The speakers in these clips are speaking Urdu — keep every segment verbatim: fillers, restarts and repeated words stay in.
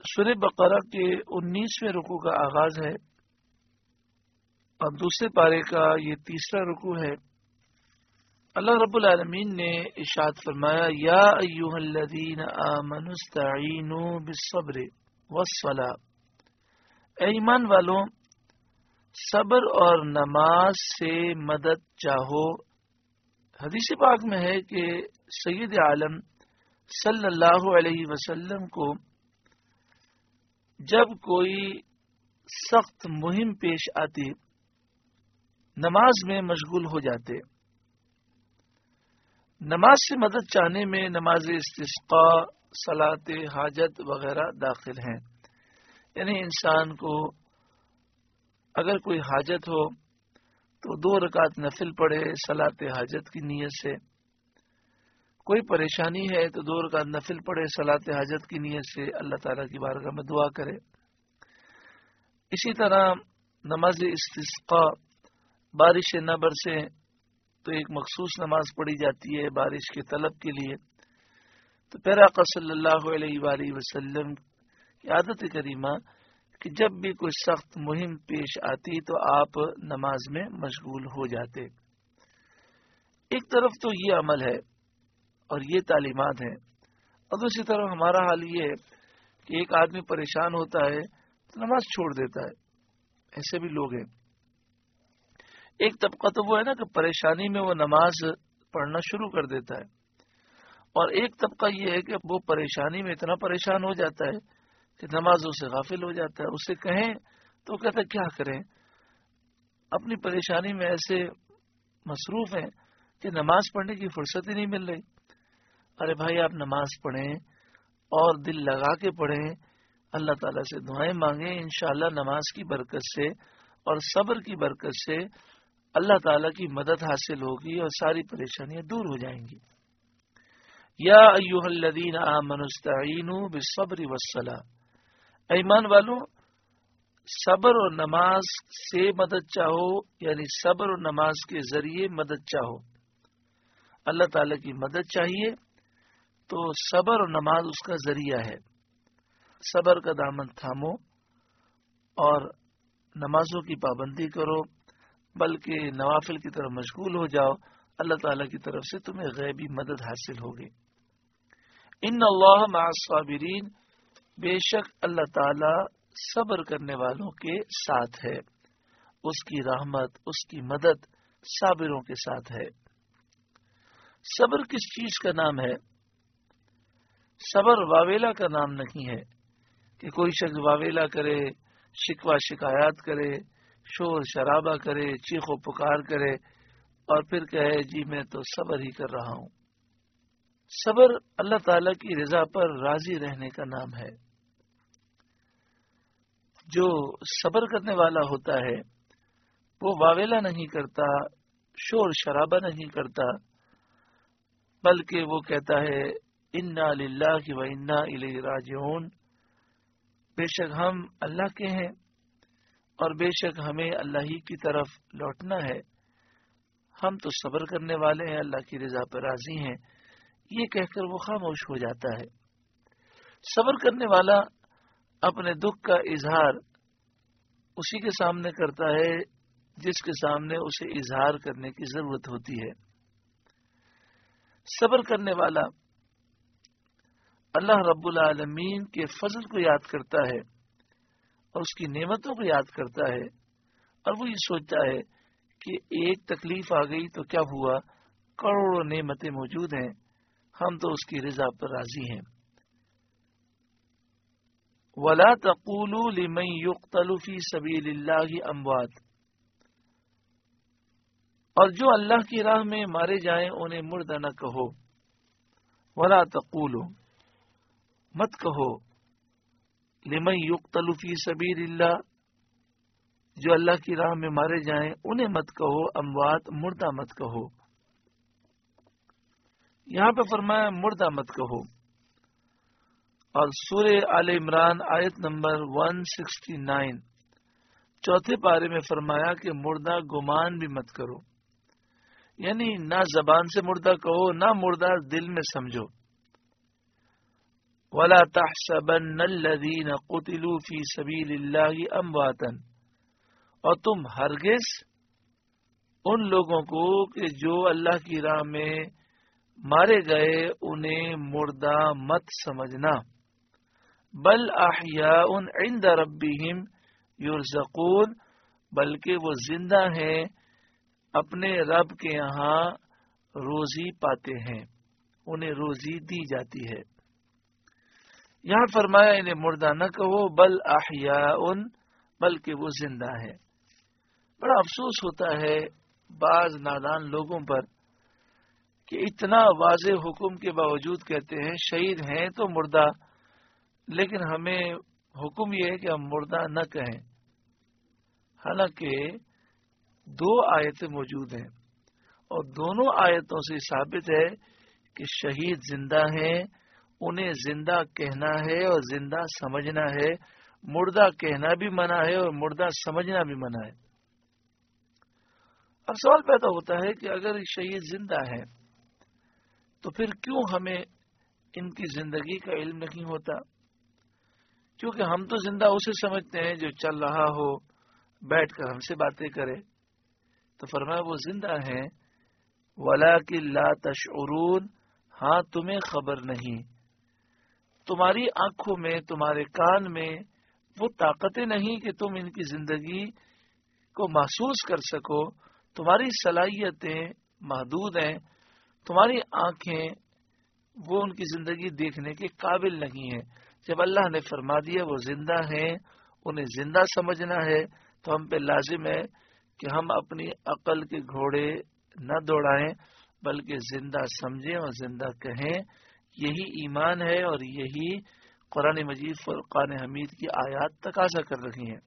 سورہ بقرہ کے انیسویں رکوع کا آغاز ہے اور دوسرے پارے کا یہ تیسرا رکوع ہے۔ اللہ رب العالمین نے ارشاد فرمایا، یا ایھا الذین آمنوا استعینوا بالصبر والصلاۃ، اے ایمان والوں صبر اور نماز سے مدد چاہو۔ حدیث پاک میں ہے کہ سید عالم صلی اللہ علیہ وسلم کو جب کوئی سخت مہم پیش آتی نماز میں مشغول ہو جاتے۔ نماز سے مدد چاہنے میں نماز استسقاء، صلاۃ حاجت وغیرہ داخل ہیں۔ یعنی انسان کو اگر کوئی حاجت ہو تو دو رکعت نفل پڑھے صلاۃ حاجت کی نیت سے، کوئی پریشانی ہے تو دو رکعت نفل پڑھے صلاۃ حاجت کی نیت سے، اللہ تعالیٰ کی بارگاہ میں دعا کرے۔ اسی طرح نماز استسقاء، بارش نہ برسے تو ایک مخصوص نماز پڑھی جاتی ہے بارش کے طلب کے لیے۔ تو پیارا آقا صلی اللہ علیہ وآلہ وسلم کی عادت کریمہ کہ جب بھی کوئی سخت مہم پیش آتی تو آپ نماز میں مشغول ہو جاتے۔ ایک طرف تو یہ عمل ہے اور یہ تعلیمات ہیں، اور دوسری طرف ہمارا حال یہ ہے کہ ایک آدمی پریشان ہوتا ہے تو نماز چھوڑ دیتا ہے۔ ایسے بھی لوگ ہیں۔ ایک طبقہ تو وہ ہے نا کہ پریشانی میں وہ نماز پڑھنا شروع کر دیتا ہے، اور ایک طبقہ یہ ہے کہ وہ پریشانی میں اتنا پریشان ہو جاتا ہے کہ نمازوں سے غافل ہو جاتا ہے۔ اسے کہیں تو کہتا ہے کیا کریں، اپنی پریشانی میں ایسے مصروف ہیں کہ نماز پڑھنے کی فرصت ہی نہیں مل رہی۔ ارے بھائی، آپ نماز پڑھیں اور دل لگا کے پڑھیں، اللہ تعالیٰ سے دعائیں مانگیں، انشاءاللہ نماز کی برکت سے اور صبر کی برکت سے اللہ تعالیٰ کی مدد حاصل ہوگی اور ساری پریشانیاں دور ہو جائیں گی۔ یا ایھا الذین آمنوا استعینوا بالصبر والصلاۃ، ایمان والوں صبر اور نماز سے مدد چاہو، یعنی صبر اور نماز کے ذریعے مدد چاہو۔ اللہ تعالیٰ کی مدد چاہیے تو صبر اور نماز اس کا ذریعہ ہے۔ صبر کا دامن تھامو اور نمازوں کی پابندی کرو، بلکہ نوافل کی طرف مشغول ہو جاؤ، اللہ تعالیٰ کی طرف سے تمہیں غیبی مدد حاصل ہوگی۔ ان اللہ مع الصابرین، بے شک اللہ تعالیٰ صبر کرنے والوں کے ساتھ ہے، اس کی رحمت، اس کی مدد صابروں کے ساتھ ہے۔ صبر کس چیز کا نام ہے؟ صبر واویلا کا نام نہیں ہے کہ کوئی شخص واویلا کرے، شکوہ شکایات کرے، شور شرابہ کرے، چیخ و پکار کرے اور پھر کہے جی میں تو صبر ہی کر رہا ہوں۔ صبر اللہ تعالیٰ کی رضا پر راضی رہنے کا نام ہے۔ جو صبر کرنے والا ہوتا ہے وہ واویلا نہیں کرتا، شور شرابہ نہیں کرتا، بلکہ وہ کہتا ہے انا للہ و انا الیہ راجعون، بے شک ہم اللہ کے ہیں اور بے شک ہمیں اللہ ہی کی طرف لوٹنا ہے، ہم تو صبر کرنے والے ہیں، اللہ کی رضا پر راضی ہیں، یہ کہہ کر وہ خاموش ہو جاتا ہے۔ صبر کرنے والا اپنے دکھ کا اظہار اسی کے سامنے کرتا ہے جس کے سامنے اسے اظہار کرنے کی ضرورت ہوتی ہے۔ صبر کرنے والا اللہ رب العالمین کے فضل کو یاد کرتا ہے اور اس کی نعمتوں کو یاد کرتا ہے، اور وہ یہ سوچتا ہے کہ ایک تکلیف آ گئی تو کیا ہوا، کروڑوں نعمتیں موجود ہیں، ہم تو اس کی رضا پر راضی ہیں۔ وَلَا تَقُولُوا لِمَن يُقْتَلُ فِي سَبِيلِ اللَّهِ أَمْوَاتٌ، اور جو اللہ کی راہ میں مارے جائیں انہیں مردہ نہ کہو۔ وَلَا تَقُولُوا، مت کہو، لمن یقتل فی سبیل اللہ، جو اللہ کی راہ میں مارے جائیں انہیں مت کہو، اموات، مردہ مت کہو۔ یہاں پہ فرمایا مردہ مت کہو، اور سورہ آل عمران آیت نمبر ایک سو انسٹھ چوتھے پارے میں فرمایا کہ مردہ گمان بھی مت کرو، یعنی نہ زبان سے مردہ کہو، نہ مردہ دل میں سمجھو۔ وَلَا تَحْسَبَنَّ الَّذِينَ قُتِلُوا فِي سَبِيلِ اللَّهِ أَمْوَاتًا، اور تم ہرگز ان لوگوں کو کہ جو اللہ کی راہ میں مارے گئے انہیں مردہ مت سمجھنا، بل احیاء عند ربہم یرزقون، بلکہ وہ زندہ ہیں اپنے رب کے یہاں روزی پاتے ہیں، انہیں روزی دی جاتی ہے۔ یہاں فرمایا انہیں مردہ نہ کہو، بل احیاء، بلکہ وہ زندہ ہے۔ بڑا افسوس ہوتا ہے بعض نادان لوگوں پر کہ اتنا واضح حکم کے باوجود کہتے ہیں شہید ہیں تو مردہ، لیکن ہمیں حکم یہ ہے کہ ہم مردہ نہ کہیں، حالانکہ دو آیتیں موجود ہیں اور دونوں آیتوں سے ثابت ہے کہ شہید زندہ ہیں، انہیں زندہ کہنا ہے اور زندہ سمجھنا ہے، مردہ کہنا بھی منع ہے اور مردہ سمجھنا بھی منع ہے۔ اب سوال پیدا ہوتا ہے کہ اگر شہید زندہ ہے تو پھر کیوں ہمیں ان کی زندگی کا علم نہیں ہوتا؟ کیونکہ ہم تو زندہ اسے سمجھتے ہیں جو چل رہا ہو، بیٹھ کر ہم سے باتیں کرے۔ تو فرمایا وہ زندہ ہیں، وَلَٰكِن لَا تَشْعُرُونَ، ہاں تمہیں خبر نہیں، تمہاری آنکھوں میں، تمہارے کان میں وہ طاقتیں نہیں کہ تم ان کی زندگی کو محسوس کر سکو، تمہاری صلاحیتیں محدود ہیں، تمہاری آنکھیں وہ ان کی زندگی دیکھنے کے قابل نہیں ہیں۔ جب اللہ نے فرما دیا وہ زندہ ہیں، انہیں زندہ سمجھنا ہے، تو ہم پہ لازم ہے کہ ہم اپنی عقل کے گھوڑے نہ دوڑائیں بلکہ زندہ سمجھیں اور زندہ کہیں۔ یہی ایمان ہے اور یہی قرآن مجید فرقان حمید کی آیات تقاضا کر رہی ہیں۔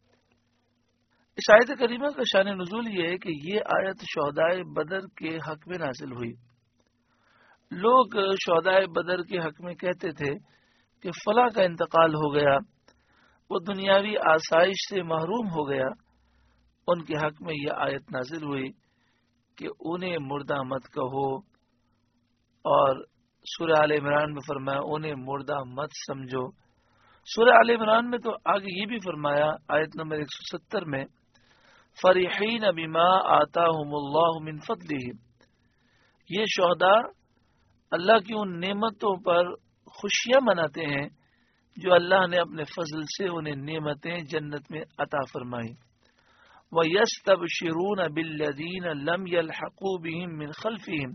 اس آیت کریمہ کا شان نزول یہ ہے کہ یہ آیت شہدائے بدر کے حق میں نازل ہوئی۔ لوگ شہدائے بدر کے حق میں کہتے تھے کہ فلاں کا انتقال ہو گیا، وہ دنیاوی آسائش سے محروم ہو گیا، ان کے حق میں یہ آیت نازل ہوئی کہ انہیں مردہ مت کہو، اور سورہ آل عمران میں فرمایا انہیں مردہ مت سمجھو۔ سورہ آل عمران میں تو آگے یہ بھی فرمایا آیت نمبر ایک سو ستر میں، فرحین بما آتاہم اللہ من فضلہ، یہ شہداء اللہ کی ان نعمتوں پر خوشیاں مناتے ہیں جو اللہ نے اپنے فضل سے انہیں نعمتیں جنت میں عطا فرمائی۔ وَيَسْتَبْشِرُونَ بِالَّذِينَ لَمْ يَلْحَقُوا بِهِمْ مِنْ خَلْفِهِمْ،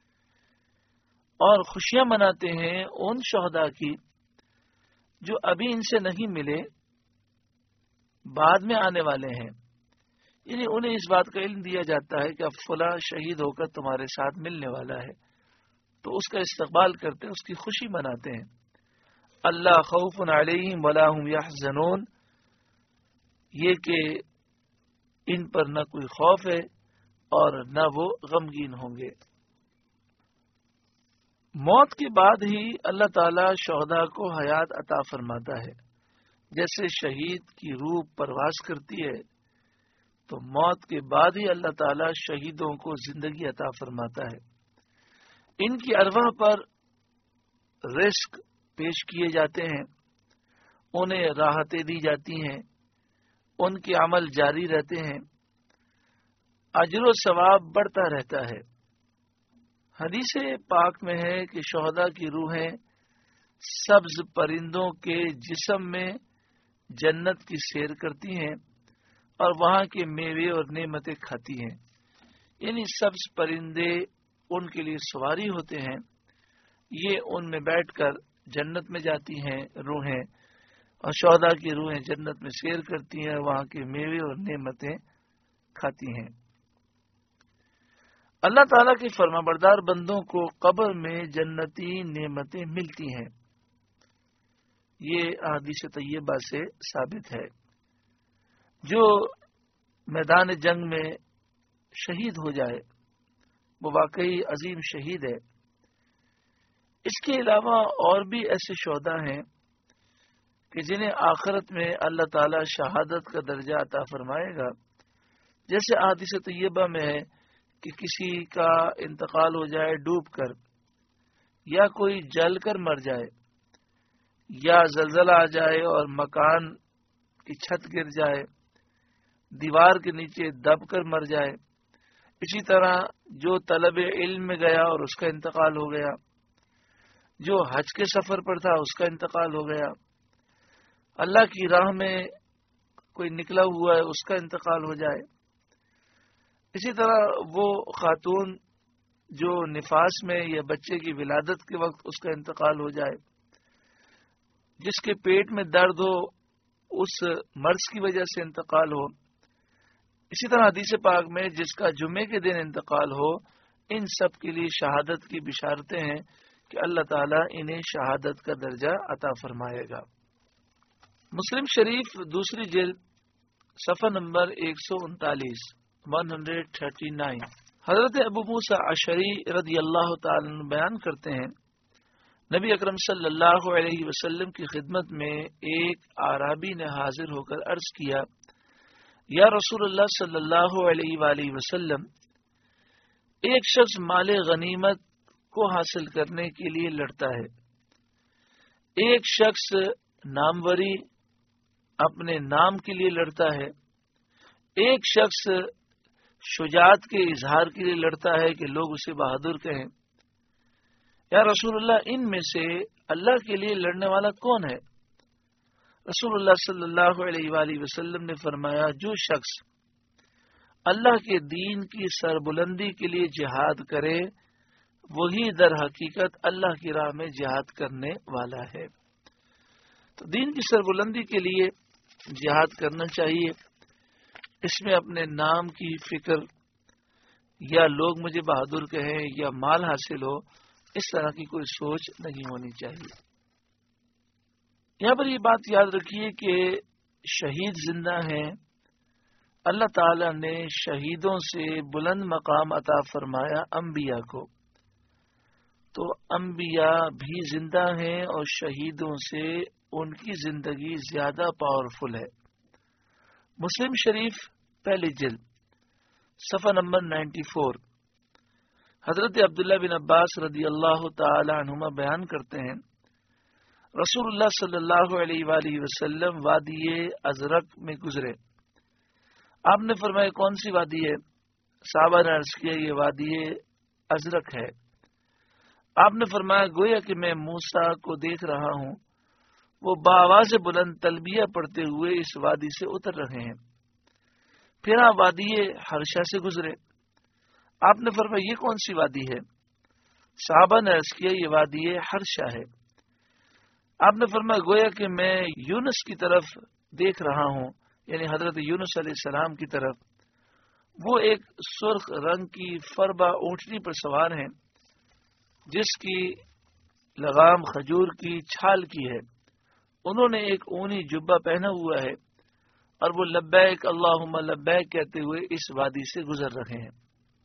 اور خوشیاں مناتے ہیں ان شہداء کی جو ابھی ان سے نہیں ملے، بعد میں آنے والے ہیں، یعنی انہیں اس بات کا علم دیا جاتا ہے کہ اب فلاں شہید ہو کر تمہارے ساتھ ملنے والا ہے، تو اس کا استقبال کرتے ہیں، اس کی خوشی مناتے ہیں۔ اللہ خوف علیہم ولا هم یحزنون، یہ کہ ان پر نہ کوئی خوف ہے اور نہ وہ غمگین ہوں گے۔ موت کے بعد ہی اللہ تعالی شہداء کو حیات عطا فرماتا ہے۔ جیسے شہید کی روح پرواز کرتی ہے تو موت کے بعد ہی اللہ تعالی شہیدوں کو زندگی عطا فرماتا ہے۔ ان کی ارواح پر رزق پیش کیے جاتے ہیں، انہیں راحتیں دی جاتی ہیں، ان کے عمل جاری رہتے ہیں، اجر و ثواب بڑھتا رہتا ہے۔ حدیث پاک میں ہے کہ شہداء کی روحیں سبز پرندوں کے جسم میں جنت کی سیر کرتی ہیں اور وہاں کے میوے اور نعمتیں کھاتی ہیں، یعنی سبز پرندے ان کے لیے سواری ہوتے ہیں، یہ ان میں بیٹھ کر جنت میں جاتی ہیں روحیں، اور شہداء کی روحیں جنت میں سیر کرتی ہیں، وہاں کے میوے اور نعمتیں کھاتی ہیں۔ اللہ تعالیٰ کے فرما بردار بندوں کو قبر میں جنتی نعمتیں ملتی ہیں، یہ احادیث طیبہ سے ثابت ہے۔ جو میدان جنگ میں شہید ہو جائے وہ واقعی عظیم شہید ہے۔ اس کے علاوہ اور بھی ایسے شہداء ہیں کہ جنہیں آخرت میں اللہ تعالی شہادت کا درجہ عطا فرمائے گا، جیسے احادیث طیبہ میں ہے کہ کسی کا انتقال ہو جائے ڈوب کر یا کوئی جل کر مر جائے یا زلزلہ آ جائے اور مکان کی چھت گر جائے، دیوار کے نیچے دب کر مر جائے، اسی طرح جو طلب علم میں گیا اور اس کا انتقال ہو گیا، جو حج کے سفر پر تھا اس کا انتقال ہو گیا، اللہ کی راہ میں کوئی نکلا ہوا ہے اس کا انتقال ہو جائے، اسی طرح وہ خاتون جو نفاس میں یا بچے کی ولادت کے وقت اس کا انتقال ہو جائے، جس کے پیٹ میں درد ہو اس مرض کی وجہ سے انتقال ہو، اسی طرح حدیث پاک میں جس کا جمعے کے دن انتقال ہو، ان سب کے لیے شہادت کی بشارتیں ہیں کہ اللہ تعالیٰ انہیں شہادت کا درجہ عطا فرمائے گا۔ مسلم شریف دوسری جلد صفحہ نمبر ایک سو انتالیس ون ہنڈریڈ تھرٹی نائن حضرت ابو موسیٰ اشعری رضی اللہ تعالیٰ عنہ بیان کرتے ہیں، نبی اکرم صلی اللہ علیہ وسلم کی خدمت میں ایک اعرابی نے حاضر ہو کر عرض کیا، یا رسول اللہ صلی اللہ علیہ وآلہ وسلم، ایک شخص مال غنیمت کو حاصل کرنے کے لیے لڑتا ہے، ایک شخص ناموری اپنے نام کے لیے لڑتا ہے، ایک شخص شجاعت کے اظہار کے لیے لڑتا ہے کہ لوگ اسے بہادر کہیں، یا رسول اللہ ان میں سے اللہ کے لیے لڑنے والا کون ہے؟ رسول اللہ صلی اللہ علیہ وآلہ وسلم نے فرمایا، جو شخص اللہ کے دین کی سربلندی کے لیے جہاد کرے وہی در حقیقت اللہ کی راہ میں جہاد کرنے والا ہے۔ تو دین کی سربلندی کے لیے جہاد کرنا چاہیے، اس میں اپنے نام کی فکر یا لوگ مجھے بہادر کہیں یا مال حاصل ہو، اس طرح کی کوئی سوچ نہیں ہونی چاہیے۔ یہاں پر یہ بات یاد رکھیے کہ شہید زندہ ہیں، اللہ تعالی نے شہیدوں سے بلند مقام عطا فرمایا انبیاء کو، تو انبیاء بھی زندہ ہیں اور شہیدوں سے ان کی زندگی زیادہ پاورفل ہے۔ مسلم شریف پہلی جلد صفحہ نمبر نائنٹی فور حضرت عبداللہ بن عباس رضی اللہ تعالی عنہما بیان کرتے ہیں، رسول اللہ صلی اللہ علیہ وآلہ وسلم وادی ازرق میں گزرے، آپ نے فرمایا کون سی وادی ہے؟ صحابہ نے عرض کیا یہ وادی ازرق ہے۔ آپ نے فرمایا گویا کہ میں موسیٰ کو دیکھ رہا ہوں، وہ بآواز بلند تلبیہ پڑھتے ہوئے اس وادی سے اتر رہے ہیں۔ پھر آپ وادی حرشہ سے گزرے، آپ نے فرمایا یہ کون سی وادی ہے؟ صحابہ نے عرض کیا یہ وادی حرشہ ہے۔ آپ نے فرمایا گویا کہ میں یونس کی طرف دیکھ رہا ہوں، یعنی حضرت یونس علیہ السلام کی طرف، وہ ایک سرخ رنگ کی فربا اونٹنی پر سوار ہیں جس کی لگام کھجور کی چھال کی ہے، انہوں نے ایک اونی جبہ پہنا ہوا ہے اور وہ لبیک اللہم لبیک کہتے ہوئے اس وادی سے گزر رہے ہیں۔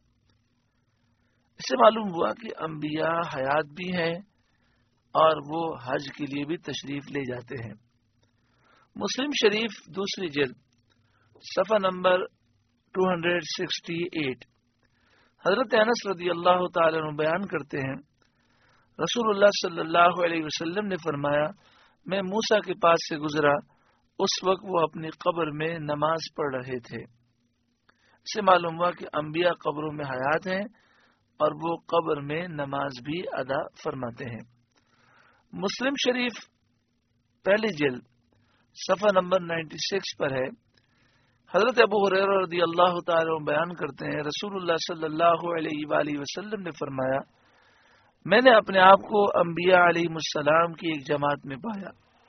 اس سے معلوم ہوا کہ انبیاء حیات بھی ہیں اور وہ حج کے لیے بھی تشریف لے جاتے ہیں۔ مسلم شریف دوسری جلد صفحہ نمبر دو سو اڑسٹھ حضرت انس رضی اللہ تعالی عنہ بیان کرتے ہیں، رسول اللہ صلی اللہ علیہ وسلم نے فرمایا میں موسیٰ کے پاس سے گزرا، اس وقت وہ اپنی قبر میں نماز پڑھ رہے تھے۔ اس سے معلوم ہوا کہ انبیاء قبروں میں حیات ہیں اور وہ قبر میں نماز بھی ادا فرماتے ہیں۔ مسلم شریف پہلی جلد صفحہ نمبر نائنٹی سکس پر ہے، حضرت ابو ہریرہ رضی اللہ تعالی عنہ بیان کرتے ہیں، رسول اللہ صلی اللہ علیہ وآلہ وسلم نے فرمایا میں نے اپنے آپ کو انبیاء علیہ السلام کی ایک جماعت میں پایا،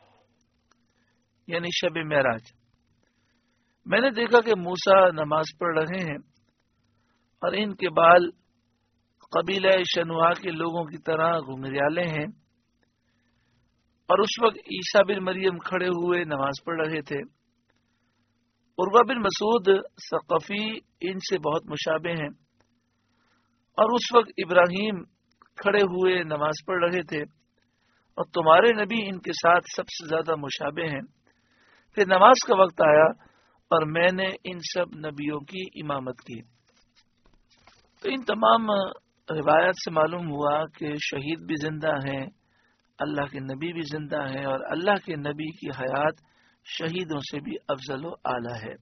یعنی شب معراج۔ میں نے دیکھا کہ موسیٰ نماز پڑھ رہے ہیں اور ان کے بال قبیلہ شنوہا کے لوگوں کی طرح گھنگریالے ہیں، اور اس وقت عیسیٰ بن مریم کھڑے ہوئے نماز پڑھ رہے تھے۔ عروہ بن مسعود ثقفی ان سے بہت مشابہ ہیں، اور اس وقت ابراہیم کھڑے ہوئے نماز پڑھ رہے تھے، اور تمہارے نبی ان کے ساتھ سب سے زیادہ مشابہ ہیں۔ پھر نماز کا وقت آیا اور میں نے ان سب نبیوں کی امامت کی۔ تو ان تمام روایات سے معلوم ہوا کہ شہید بھی زندہ ہیں، اللہ کے نبی بھی زندہ ہیں اور اللہ کے نبی کی حیات شہیدوں سے بھی افضل و اعلیٰ ہے۔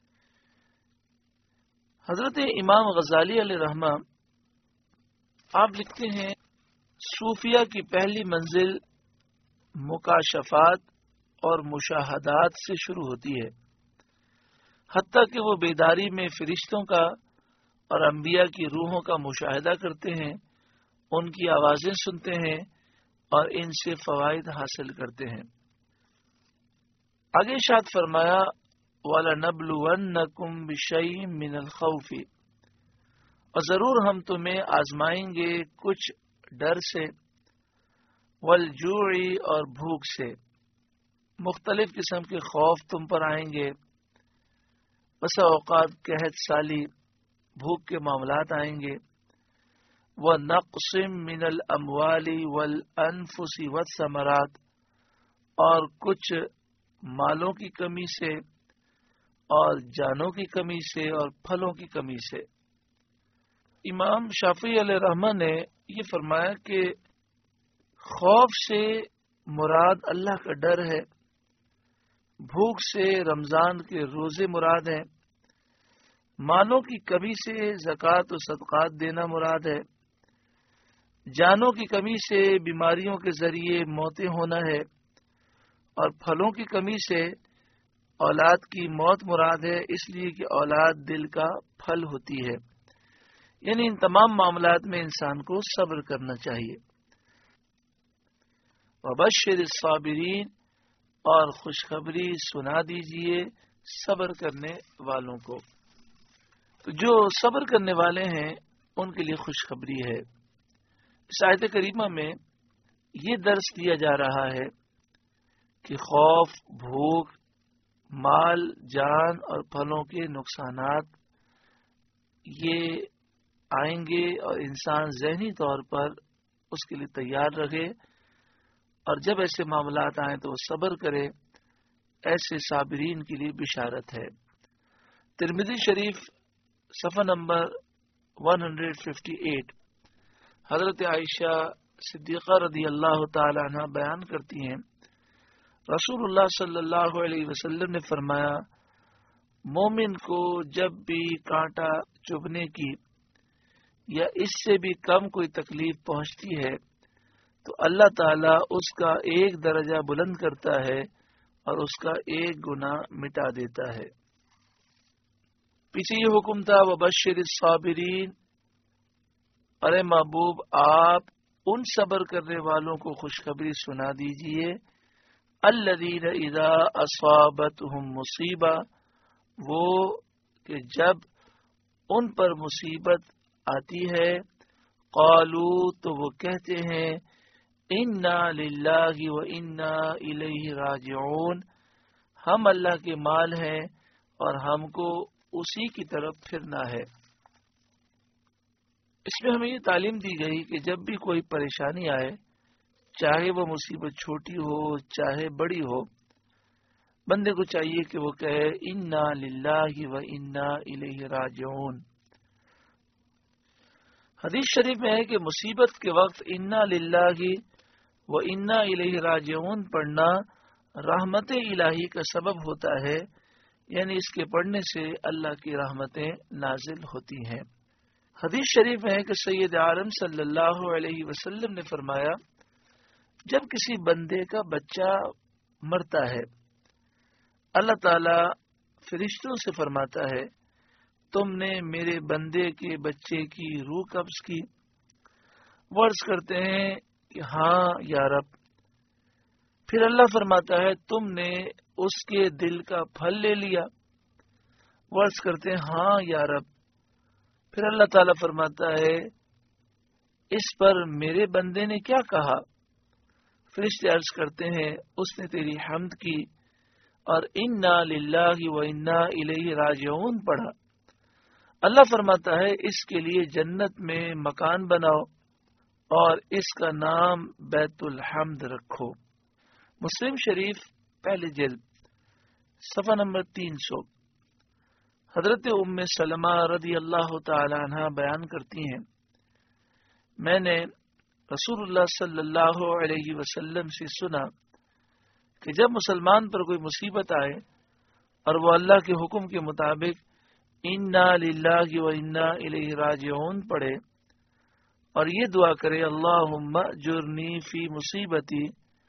حضرت امام غزالی علیہ رحمہ آپ لکھتے ہیں صوفیہ کی پہلی منزل مکاشفات اور مشاہدات سے شروع ہوتی ہے، حتیٰ کہ وہ بیداری میں فرشتوں کا اور انبیاء کی روحوں کا مشاہدہ کرتے ہیں، ان کی آوازیں سنتے ہیں اور ان سے فوائد حاصل کرتے ہیں۔ آگے ارشاد فرمایا وَلَنَبْلُوَنَّكُمْ بِشَيْءٍ مِّنَ الْخَوْفِ، اور ضرور ہم تمہیں آزمائیں گے کچھ ڈر سے، وَالْجُوعِ اور بھوک سے، مختلف قسم کے خوف تم پر آئیں گے، بسا اوقات قحط سالی بھوک کے معاملات آئیں گے، وَنَقْصٍ مِّنَ الْأَمْوَالِ وَالْأَنفُسِ وَالثَّمَرَاتِ، اور کچھ مالوں کی کمی سے اور جانوں کی کمی سے اور پھلوں کی کمی سے۔ امام شافعی علیہ رحمہ نے یہ فرمایا کہ خوف سے مراد اللہ کا ڈر ہے، بھوک سے رمضان کے روزے مراد ہیں، مالوں کی کمی سے زکوٰۃ و صدقات دینا مراد ہے، جانوں کی کمی سے بیماریوں کے ذریعے موتیں ہونا ہے، اور پھلوں کی کمی سے اولاد کی موت مراد ہے، اس لیے کہ اولاد دل کا پھل ہوتی ہے۔ یعنی ان تمام معاملات میں انسان کو صبر کرنا چاہیے۔ وبشر الصابرین، اور خوشخبری سنا دیجئے صبر کرنے والوں کو۔ تو جو صبر کرنے والے ہیں ان کے لیے خوشخبری ہے۔ اس آیت کریمہ میں یہ درس دیا جا رہا ہے کہ خوف، بھوک، مال، جان اور پھلوں کے نقصانات یہ آئیں گے، اور انسان ذہنی طور پر اس کے لیے تیار رہے، اور جب ایسے معاملات آئیں تو وہ صبر کرے۔ ایسے صابرین کے لیے بشارت ہے۔ ترمذی شریف صفحہ نمبر ایک سو اٹھاون، حضرت عائشہ صدیقہ رضی اللہ تعالی عنہ بیان کرتی ہیں رسول اللہ صلی اللہ علیہ وسلم نے فرمایا، مومن کو جب بھی کانٹا چبھنے کی یا اس سے بھی کم کوئی تکلیف پہنچتی ہے تو اللہ تعالیٰ اس کا ایک درجہ بلند کرتا ہے اور اس کا ایک گناہ مٹا دیتا ہے۔ پیچھے یہ حکم تھا وبشر الصابرین، ارے محبوب آپ ان صبر کرنے والوں کو خوشخبری سنا دیجئے، الذین اذا اصابتہم مصیبہ، وہ کہ جب ان پر مصیبت آتی ہے، قالو تو وہ کہتے ہیں، انا للہ و انا الیہ راجعون، ہم اللہ کے مال ہیں اور ہم کو اسی کی طرف پھرنا ہے۔ اس میں ہمیں یہ تعلیم دی گئی کہ جب بھی کوئی پریشانی آئے، چاہے وہ مصیبت چھوٹی ہو چاہے بڑی ہو، بندے کو چاہیے کہ وہ کہے انا للہ و انا الیہ راجعون۔ حدیث شریف میں ہے کہ مصیبت کے وقت انا للہ و انا الیہ راجعون پڑھنا رحمت الہی کا سبب ہوتا ہے، یعنی اس کے پڑھنے سے اللہ کی رحمتیں نازل ہوتی ہیں۔ حدیث شریف میں ہے کہ سید عالم صلی اللہ علیہ وسلم نے فرمایا، جب کسی بندے کا بچہ مرتا ہے، اللہ تعالی فرشتوں سے فرماتا ہے، تم نے میرے بندے کے بچے کی روح قبض کی؟ وہ عرض کرتے ہیں کہ ہاں یا رب۔ پھر اللہ فرماتا ہے، تم نے اس کے دل کا پھل لے لیا؟ وہ عرض کرتے ہیں ہاں یا رب۔ پھر اللہ تعالیٰ فرماتا ہے، اس پر میرے بندے نے کیا کہا؟ فرشتے عرض کرتے ہیں، اس نے تیری حمد کی اور انا للہ و انا الیہ راجعون پڑھا۔ اللہ فرماتا ہے، اس کے لیے جنت میں مکان بناؤ اور اس کا نام بیت الحمد رکھو۔ مسلم شریف پہلی جلد صفحہ نمبر تین سو۔ حضرت ام سلمہ رضی اللہ تعالی عنہ بیان کرتی ہیں، میں نے رسول اللہ صلی اللہ علیہ وسلم سے سنا کہ جب مسلمان پر کوئی مصیبت آئے اور وہ اللہ کے حکم کے مطابق انا للہ و انا الیہ راجعون پڑھے اور یہ دعا کرے اللہم اجرنی فی مصیبتی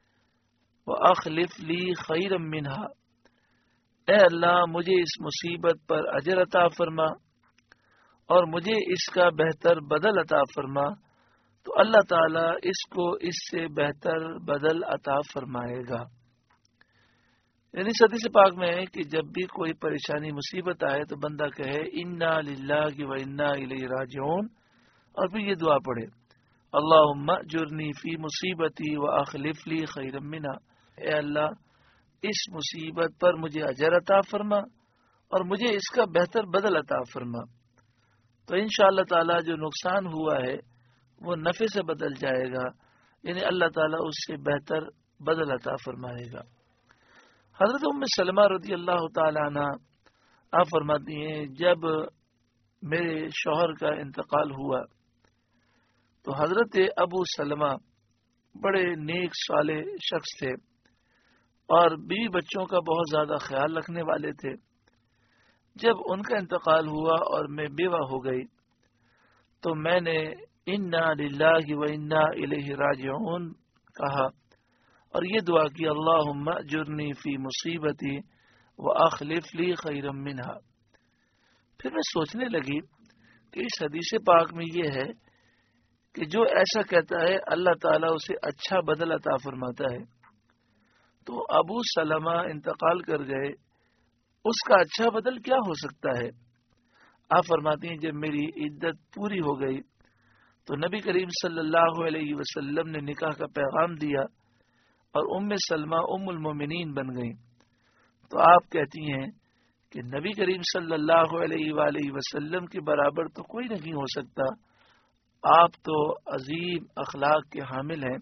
واخلف لی خیرا منہا، اے اللہ مجھے اس مصیبت پر اجر عطا فرما اور مجھے اس کا بہتر بدل عطا فرما، تو اللہ تعالیٰ اس کو اس سے بہتر بدل عطا فرمائے گا۔ یعنی حدیث پاک میں ہے کہ جب بھی کوئی پریشانی مصیبت آئے تو بندہ کہے انا للہ و انا الیہ راجعون اور پھر یہ دعا پڑھے اللہم اجرنی فی مصیبتی واخلف لی خیرا منہا، اے اللہ اس مصیبت پر مجھے اجر عطا فرما اور مجھے اس کا بہتر بدل عطا فرما، تو انشاءاللہ تعالی جو نقصان ہوا ہے وہ نفع سے بدل جائے گا، یعنی اللہ تعالیٰ اس سے بہتر بدل عطا فرمائے گا۔ حضرت ام سلمہ رضی اللہ تعالی عنہ آپ فرماتی ہیں جب میرے شوہر کا انتقال ہوا تو حضرت ابو سلمہ بڑے نیک صالح شخص تھے اور بیوی بچوں کا بہت زیادہ خیال رکھنے والے تھے۔ جب ان کا انتقال ہوا اور میں بیوہ ہو گئی تو میں نے انا للہ و انا الیہ راجعون کہا اور یہ دعا کی اللہم اجرنی فی مصیبتی واخلف لی خیرا منہا۔ پھر میں سوچنے لگی کہ اس حدیث پاک میں یہ ہے کہ جو ایسا کہتا ہے اللہ تعالیٰ اسے اچھا بدل عطا فرماتا ہے، تو ابو سلمہ انتقال کر گئے، اس کا اچھا بدل کیا ہو سکتا ہے؟ آپ فرماتی ہیں جب میری عدت پوری ہو گئی تو نبی کریم صلی اللہ علیہ وسلم نے نکاح کا پیغام دیا اور ام سلمہ ام المومنین بن گئیں، تو آپ کہتی ہیں کہ نبی کریم صلی اللہ علیہ وآلہ وسلم کے برابر تو کوئی نہیں ہو سکتا، آپ تو عظیم اخلاق کے حامل ہیں۔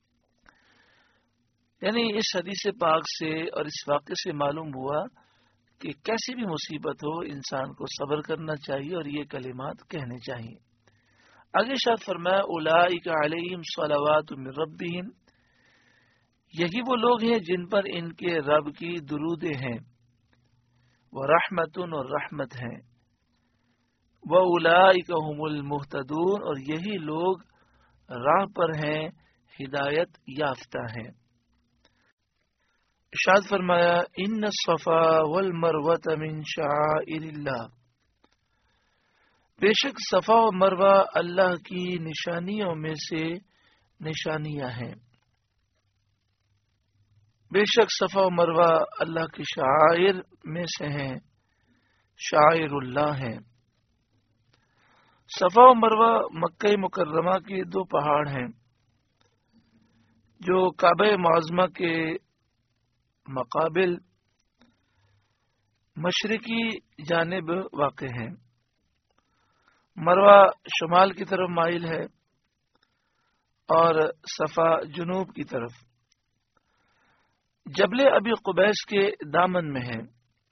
یعنی اس حدیث پاک سے اور اس واقعے سے معلوم ہوا کہ کیسی بھی مصیبت ہو انسان کو صبر کرنا چاہیے اور یہ کلمات کہنے چاہیے۔ آگے شاید فرمایا اولئک علیہم صلوات من ربہم، یہی وہ لوگ ہیں جن پر ان کے رب کی درودیں ہیں، وہ رحمتن اور رحمت ہیں، وَأُولَئِكَ هُمُ الْمُهْتَدُونَ اور یہی لوگ راہ پر ہیں، ہدایت یافتہ ہیں۔ ارشاد فرمایا ان الصفا والمروة من شعائر اللہ، بے شک صفا و مروہ اللہ کی نشانیوں میں سے نشانیاں ہیں، بے شک صفا و مروہ اللہ کی شعائر میں سے ہیں، شعائر اللہ ہیں۔ صفا و مروہ مکہ مکرمہ کے دو پہاڑ ہیں جو کعبہ معظمہ کے مقابل مشرقی جانب واقع ہیں۔ مروہ شمال کی طرف مائل ہے اور صفا جنوب کی طرف۔ جبل ابی قبیس کے دامن میں ہے۔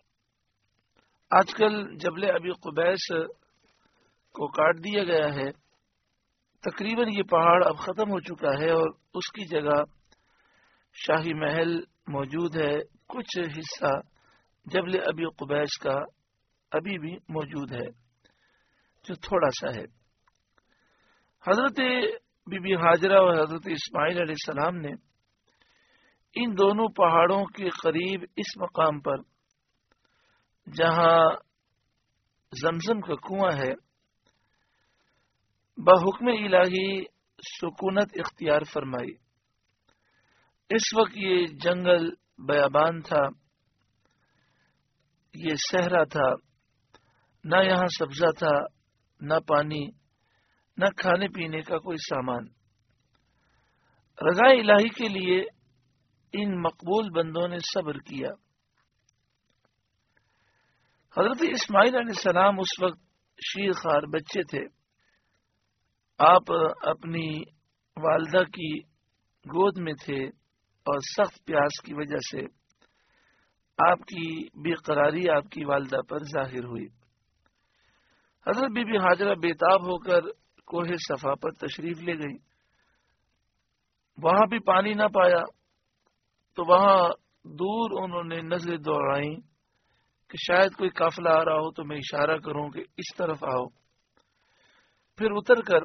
آج کل جبل ابی قبیس کو کاٹ دیا گیا ہے، تقریباً یہ پہاڑ اب ختم ہو چکا ہے اور اس کی جگہ شاہی محل موجود ہے۔ کچھ حصہ جبل ابی قبیس کا ابھی بھی موجود ہے جو تھوڑا سا ہے۔ حضرت بی بی ہاجرہ اور حضرت اسماعیل علیہ السلام نے ان دونوں پہاڑوں کے قریب اس مقام پر جہاں زمزم کا کنواں ہے بحکم الہی سکونت اختیار فرمائی۔ اس وقت یہ جنگل بیابان تھا، یہ صحرا تھا، نہ یہاں سبزہ تھا، نہ پانی، نہ کھانے پینے کا کوئی سامان۔ رضا الہی کے لیے ان مقبول بندوں نے صبر کیا۔ حضرت اسماعیل علیہ السلام اس وقت شیر خوار بچے تھے۔ آپ اپنی والدہ کی گود میں تھے اور سخت پیاس کی وجہ سے آپ کی بے قراری آپ کی والدہ پر ظاہر ہوئی۔ حضرت بی بی ہاجرہ بے تاب ہو کر کوہ صفا پر تشریف لے گئی وہاں بھی پانی نہ پایا تو وہاں دور انہوں نے نظریں دوڑائیں کہ شاید کوئی قافلہ آ رہا ہو تو میں اشارہ کروں کہ اس طرف آؤ. پھر اتر کر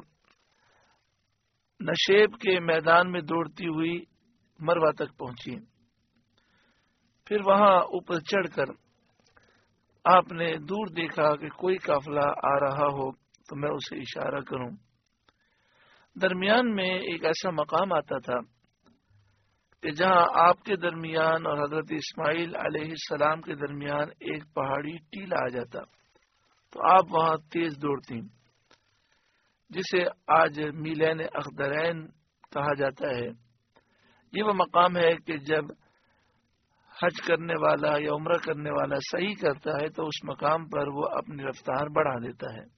نشیب کے میدان میں دوڑتی ہوئی مروا تک پہنچی. پھر وہاں اوپر چڑھ کر آپ نے دور دیکھا کہ کوئی قافلہ آ رہا ہو تو میں اسے اشارہ کروں. درمیان میں ایک ایسا مقام آتا تھا کہ جہاں آپ کے درمیان اور حضرت اسماعیل علیہ السلام کے درمیان ایک پہاڑی ٹیلا آ جاتا تو آپ وہاں تیز دوڑتی، جسے آج میلین اخدرین کہا جاتا ہے. یہ وہ مقام ہے کہ جب حج کرنے والا یا عمرہ کرنے والا صحیح کرتا ہے تو اس مقام پر وہ اپنی رفتار بڑھا دیتا ہے.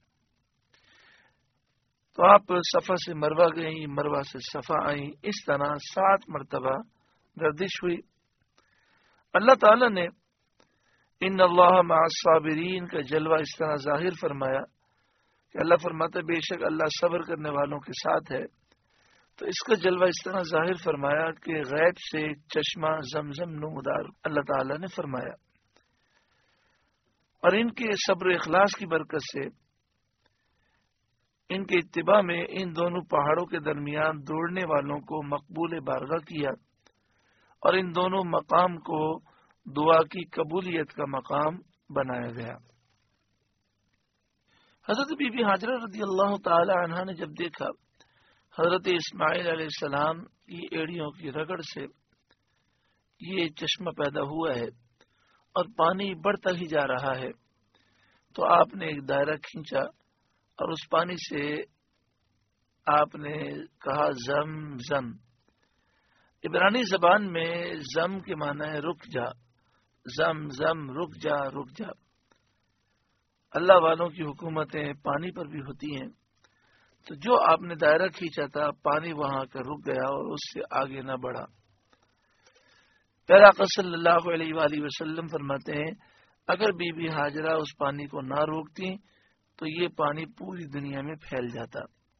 تو آپ صفا سے مروا گئیں، مروا سے صفا آئیں، اس طرح سات مرتبہ گردش ہوئی. اللہ تعالی نے ان اللہ مع الصابرین کا جلوہ اس طرح ظاہر فرمایا کہ اللہ فرماتا بے شک اللہ صبر کرنے والوں کے ساتھ ہے. تو اس کا جلوہ اس طرح ظاہر فرمایا کہ غیب سے چشمہ زمزم نمودار اللہ تعالی نے فرمایا، اور ان کے صبر و اخلاص کی برکت سے ان کے اتباع میں ان دونوں پہاڑوں کے درمیان دوڑنے والوں کو مقبول بارگاہ کیا، اور ان دونوں مقام کو دعا کی قبولیت کا مقام بنایا گیا. حضرت بی بی ہاجرہ رضی اللہ تعالی عنہا نے جب دیکھا حضرت اسماعیل علیہ السلام کی ایڑیوں کی رگڑ سے یہ چشمہ پیدا ہوا ہے اور پانی بڑھتا ہی جا رہا ہے، تو آپ نے ایک دائرہ کھینچا اور اس پانی سے آپ نے کہا زم زم. عبرانی زبان میں زم کے معنی ہے رک جا، زم زم رک جا رک جا. اللہ والوں کی حکومتیں پانی پر بھی ہوتی ہیں، تو جو آپ نے دائرہ کھینچا تھا پانی وہاں کا رک گیا اور اس سے آگے نہ بڑھا. پیارا آقا صلی اللہ علیہ وآلہ وسلم فرماتے ہیں اگر بی بی ہاجرہ اس پانی کو نہ روکتی تو یہ پانی پوری دنیا میں پھیل جاتا.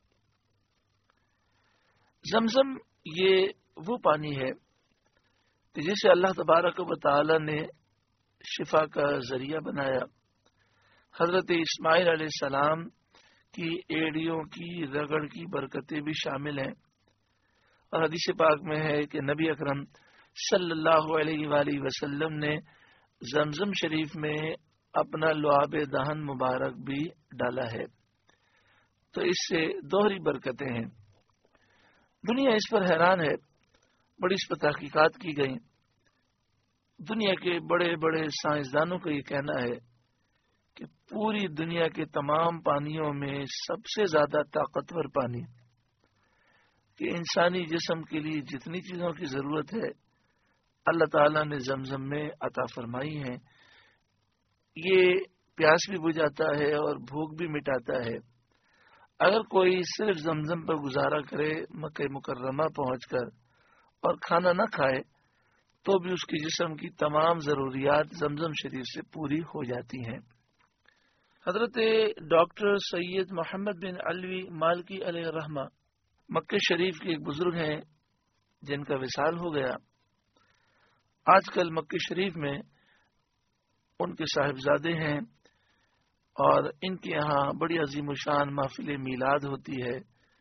زمزم یہ وہ پانی ہے کہ جسے اللہ تبارک و تعالی نے شفا کا ذریعہ بنایا. حضرت اسماعیل علیہ السلام کی ایڑیوں کی رگڑ کی برکتیں بھی شامل ہیں، اور حدیث پاک میں ہے کہ نبی اکرم صلی اللہ علیہ وآلہ وسلم نے زمزم شریف میں اپنا لعاب دہن مبارک بھی ڈالا ہے. تو اس سے دوہری برکتیں ہیں. دنیا اس پر حیران ہے، بڑی اس پر تحقیقات کی گئی. دنیا کے بڑے بڑے سائنسدانوں کا یہ کہنا ہے کہ پوری دنیا کے تمام پانیوں میں سب سے زیادہ طاقتور پانی کہ انسانی جسم کے لیے جتنی چیزوں کی ضرورت ہے اللہ تعالیٰ نے زمزم میں عطا فرمائی ہیں. یہ پیاس بھی بجھاتا ہے اور بھوک بھی مٹاتا ہے. اگر کوئی صرف زمزم پر گزارا کرے مکہ مکرمہ پہنچ کر اور کھانا نہ کھائے تو بھی اس کے جسم کی تمام ضروریات زمزم شریف سے پوری ہو جاتی ہیں. حضرت ڈاکٹر سید محمد بن علوی مالکی علیہ الرحمہ مکہ شریف کے ایک بزرگ ہیں جن کا وصال ہو گیا. آج کل مکہ شریف میں ان کے صاحبزادے ہیں اور ان کے یہاں بڑی عظیم الشان محفل میلاد ہوتی ہے.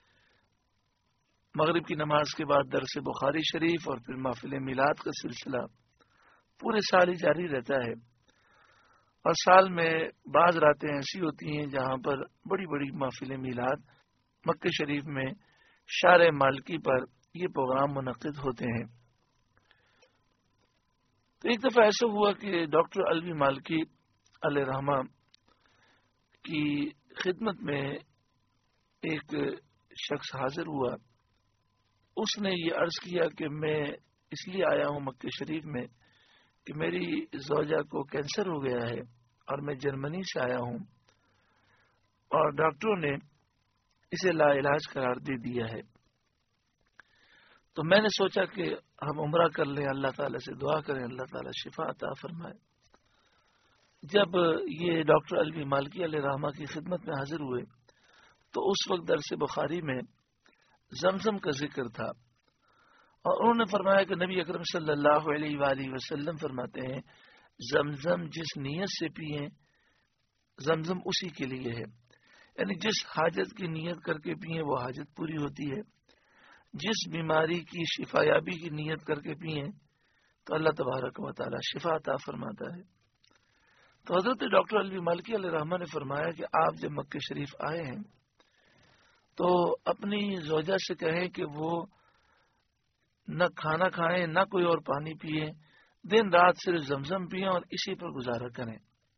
مغرب کی نماز کے بعد درس بخاری شریف اور پھر محفل میلاد کا سلسلہ پورے سال ہی جاری رہتا ہے، اور سال میں بعض راتیں ایسی ہوتی ہیں جہاں پر بڑی بڑی محفل میلاد مکہ شریف میں شارع مالکی پر یہ پروگرام منعقد ہوتے ہیں. تو ایک دفعہ ایسا ہوا کہ ڈاکٹر علوی مالکی علیہ رحمہ کی خدمت میں ایک شخص حاضر ہوا. اس نے یہ عرض کیا کہ میں اس لیے آیا ہوں مکہ شریف میں کہ میری زوجہ کو کینسر ہو گیا ہے اور میں جرمنی سے آیا ہوں اور ڈاکٹروں نے اسے لا علاج قرار دے دیا ہے. تو میں نے سوچا کہ ہم عمرہ کر لیں، اللہ تعالیٰ سے دعا کریں اللہ تعالیٰ شفا عطا فرمائے. جب یہ ڈاکٹر علوی مالکی علیہ رحمہ کی خدمت میں حاضر ہوئے تو اس وقت درس بخاری میں زمزم کا ذکر تھا اور انہوں نے فرمایا کہ نبی اکرم صلی اللہ علیہ وآلہ وسلم فرماتے ہیں زمزم جس نیت سے پیئیں زمزم اسی کے لیے ہے، یعنی جس حاجت کی نیت کر کے پیئیں وہ حاجت پوری ہوتی ہے، جس بیماری کی شفا یابی کی نیت کر کے پیئیں تو اللہ تبارک و تعالی شفا عطا فرماتا ہے۔ تو حضرت ڈاکٹر علوی مالکی علیہ رحمہ نے فرمایا کہ آپ جب مکہ شریف آئے ہیں تو اپنی زوجہ سے کہیں کہ وہ نہ کھانا کھائیں نہ کوئی اور پانی پیئیں، دن رات صرف زمزم پئیں اور اسی پر گزارا کریں۔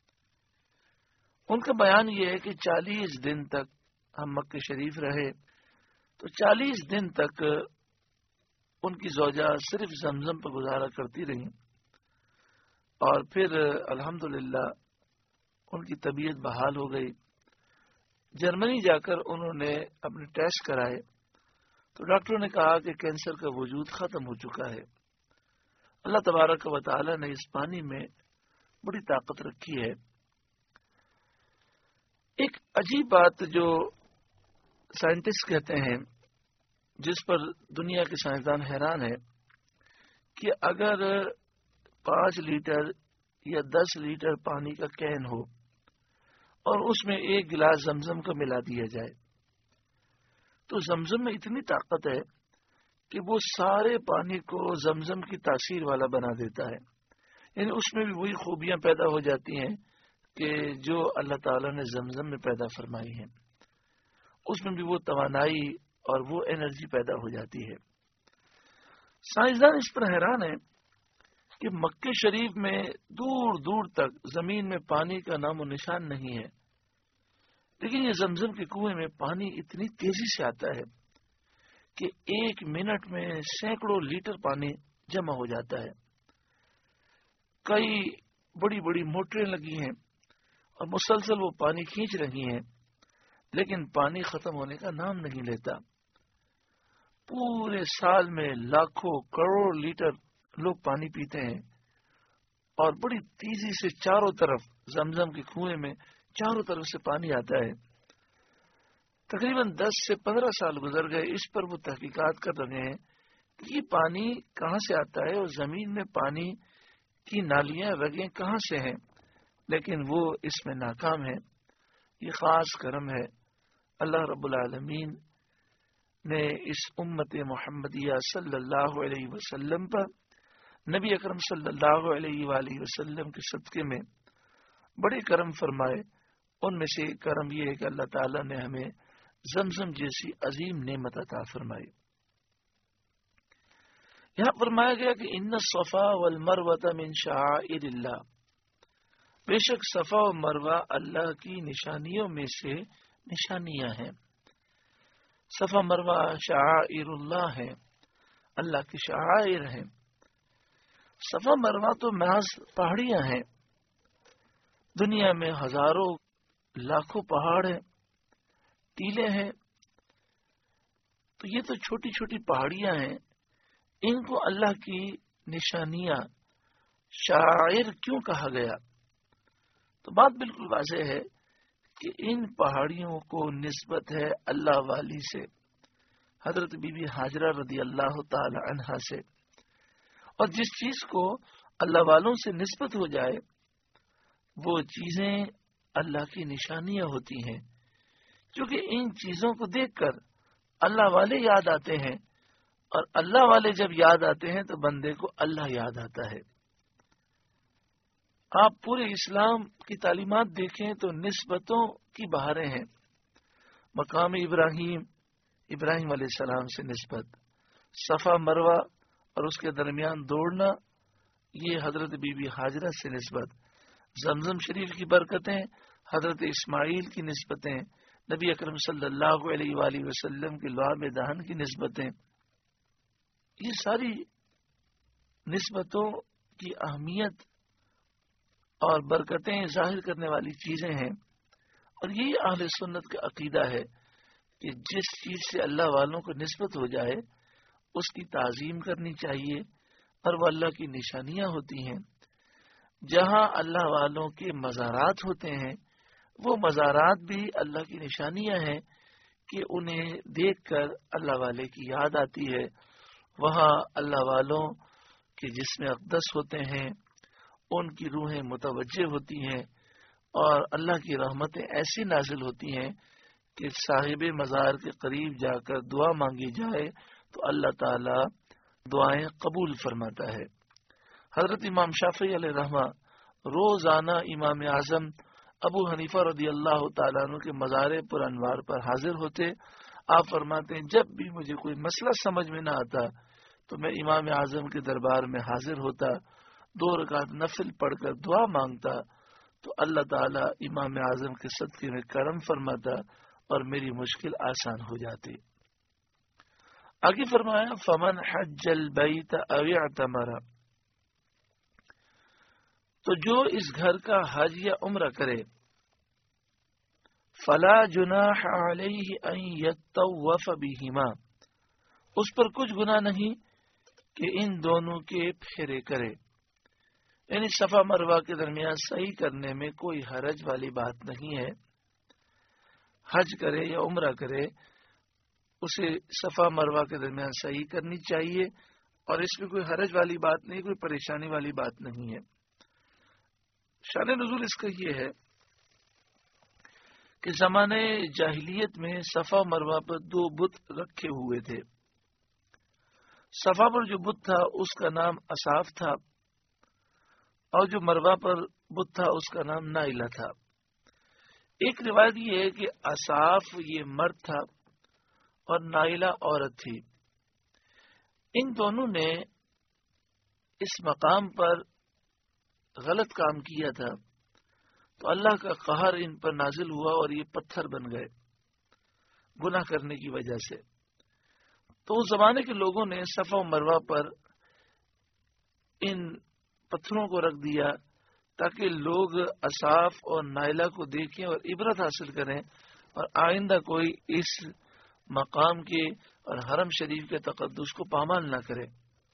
ان کا بیان یہ ہے کہ چالیس دن تک ہم مکہ شریف رہے تو چالیس دن تک ان کی زوجہ صرف زمزم پر گزارا کرتی رہیں، اور پھر الحمدللہ ان کی طبیعت بحال ہو گئی۔ جرمنی جا کر انہوں نے اپنے ٹیسٹ کرائے تو ڈاکٹروں نے کہا کہ کینسر کا وجود ختم ہو چکا ہے۔ اللہ تبارک و تعالی نے اس پانی میں بڑی طاقت رکھی ہے۔ ایک عجیب بات جو سائنٹسٹ کہتے ہیں، جس پر دنیا کے سائنسدان حیران ہے، کہ اگر پانچ لیٹر یا دس لیٹر پانی کا کین ہو اور اس میں ایک گلاس زمزم کا ملا دیا جائے تو زمزم میں اتنی طاقت ہے کہ وہ سارے پانی کو زمزم کی تاثیر والا بنا دیتا ہے، یعنی اس میں بھی وہی خوبیاں پیدا ہو جاتی ہیں کہ جو اللہ تعالیٰ نے زمزم میں پیدا فرمائی ہیں، اس میں بھی وہ توانائی اور وہ انرجی پیدا ہو جاتی ہے۔ سائنسدان اس پر حیران ہے کہ مکہ شریف میں دور دور تک زمین میں پانی کا نام و نشان نہیں ہے، لیکن یہ زمزم کے کنویں میں پانی اتنی تیزی سے آتا ہے کہ ایک منٹ میں سینکڑوں لیٹر پانی جمع ہو جاتا ہے۔ کئی بڑی بڑی موٹریں لگی ہیں اور مسلسل وہ پانی کھینچ رہی ہیں، لیکن پانی ختم ہونے کا نام نہیں لیتا۔ پورے سال میں لاکھوں کروڑ لیٹر لوگ پانی پیتے ہیں اور بڑی تیزی سے چاروں طرف زمزم کے کنویں میں چاروں طرف سے پانی آتا ہے۔ تقریباً دس سے پندرہ سال گزر گئے، اس پر وہ تحقیقات کر رہے ہیں کہ یہ پانی کہاں سے آتا ہے اور زمین میں پانی کی نالیاں رگیں کہاں سے ہیں، لیکن وہ اس میں ناکام ہے۔ یہ خاص کرم ہے اللہ رب العالمین نے اس امت محمدیہ صلی اللہ علیہ وسلم پر نبی اکرم صلی اللہ علیہ وآلہ وسلم کے صدقے میں بڑے کرم فرمائے۔ ان میں سے کرم یہ ہے کہ اللہ تعالیٰ نے ہمیں زمزم جیسی عظیم نعمت عطا فرمائی۔ یہاں فرمایا گیا کہ ان الصفا والمروہ من شعائر اللہ، بے شک صفا و مروہ اللہ کی نشانیوں میں سے نشانیاں ہیں۔ صفا مروہ شعائر اللہ ہیں، اللہ کی شعائر ہیں۔ صفا مروہ تو محض پہاڑیاں ہیں، دنیا میں ہزاروں لاکھوں پہاڑ ہیں، ٹیلے ہیں، تو یہ تو چھوٹی چھوٹی پہاڑیاں ہیں، ان کو اللہ کی نشانیاں شاعر کیوں کہا گیا؟ تو بات بالکل واضح ہے کہ ان پہاڑیوں کو نسبت ہے اللہ والی سے، حضرت بی بی ہاجرہ رضی اللہ تعالی عنہا سے، اور جس چیز کو اللہ والوں سے نسبت ہو جائے وہ چیزیں اللہ کی نشانیاں ہوتی ہیں، کیونکہ ان چیزوں کو دیکھ کر اللہ والے یاد آتے ہیں، اور اللہ والے جب یاد آتے ہیں تو بندے کو اللہ یاد آتا ہے۔ آپ پورے اسلام کی تعلیمات دیکھیں تو نسبتوں کی بہاریں ہیں۔ مقام ابراہیم، ابراہیم علیہ السلام سے نسبت، صفا مروہ اور اس کے درمیان دوڑنا، یہ حضرت بی بی ہاجرہ سے نسبت، زمزم شریف کی برکتیں، حضرت اسماعیل کی نسبتیں، نبی اکرم صلی اللہ علیہ وآلہ وسلم کے لعاب دہن کی نسبتیں، یہ ساری نسبتوں کی اہمیت اور برکتیں ظاہر کرنے والی چیزیں ہیں، اور یہی اہل سنت کا عقیدہ ہے کہ جس چیز سے اللہ والوں کو نسبت ہو جائے اس کی تعظیم کرنی چاہیے، اور وہ اللہ کی نشانیاں ہوتی ہیں۔ جہاں اللہ والوں کے مزارات ہوتے ہیں وہ مزارات بھی اللہ کی نشانیاں ہیں کہ انہیں دیکھ کر اللہ والے کی یاد آتی ہے، وہاں اللہ والوں کے جسم اقدس ہوتے ہیں، ان کی روحیں متوجہ ہوتی ہیں اور اللہ کی رحمتیں ایسی نازل ہوتی ہیں کہ صاحب مزار کے قریب جا کر دعا مانگی جائے تو اللہ تعالی دعائیں قبول فرماتا ہے۔ حضرت امام شافعی علیہ رحمہ روزانہ امام اعظم ابو حنیفہ رضی اللہ تعالیٰ عنہ کے مزار پر انوار پر حاضر ہوتے۔ آپ فرماتے ہیں جب بھی مجھے کوئی مسئلہ سمجھ میں نہ آتا تو میں امام اعظم کے دربار میں حاضر ہوتا، دو رکعت نفل پڑھ کر دعا مانگتا تو اللہ تعالیٰ امام اعظم کے صدقے میں کرم فرماتا اور میری مشکل آسان ہو جاتی۔ آگے فرمایا فمن حج البیت او اعتمر، تو جو اس گھر کا حج یا عمرہ کرے، فلا جناح علیہ ان یطوف بہما، اس پر کچھ گناہ نہیں کہ ان دونوں کے پھیرے کرے، یعنی صفا مروہ کے درمیان صحیح کرنے میں کوئی حرج والی بات نہیں ہے۔ حج کرے یا عمرہ کرے اسے صفا مروہ کے درمیان صحیح کرنی چاہیے اور اس میں کوئی حرج والی بات نہیں، کوئی پریشانی والی بات نہیں ہے۔ شان نزول اس کا یہ ہے کہ زمانے جاہلیت میں صفا مروہ پر دو بت رکھے ہوئے تھے۔ صفا پر جو بت تھا اس کا نام اصاف تھا اور جو مروہ پر بت تھا اس کا نام نائلہ تھا۔ ایک روایت یہ ہے کہ اصاف یہ مرد تھا اور نائلہ عورت تھی۔ ان دونوں نے اس مقام پر غلط کام کیا تھا تو اللہ کا قہر ان پر نازل ہوا اور یہ پتھر بن گئے گناہ کرنے کی وجہ سے۔ تو اس زمانے کے لوگوں نے صفا و مروہ پر ان پتھروں کو رکھ دیا تاکہ لوگ اصاف اور نائلہ کو دیکھیں اور عبرت حاصل کریں اور آئندہ کوئی اس مقام کے اور حرم شریف کے تقدس کو پامال نہ کرے۔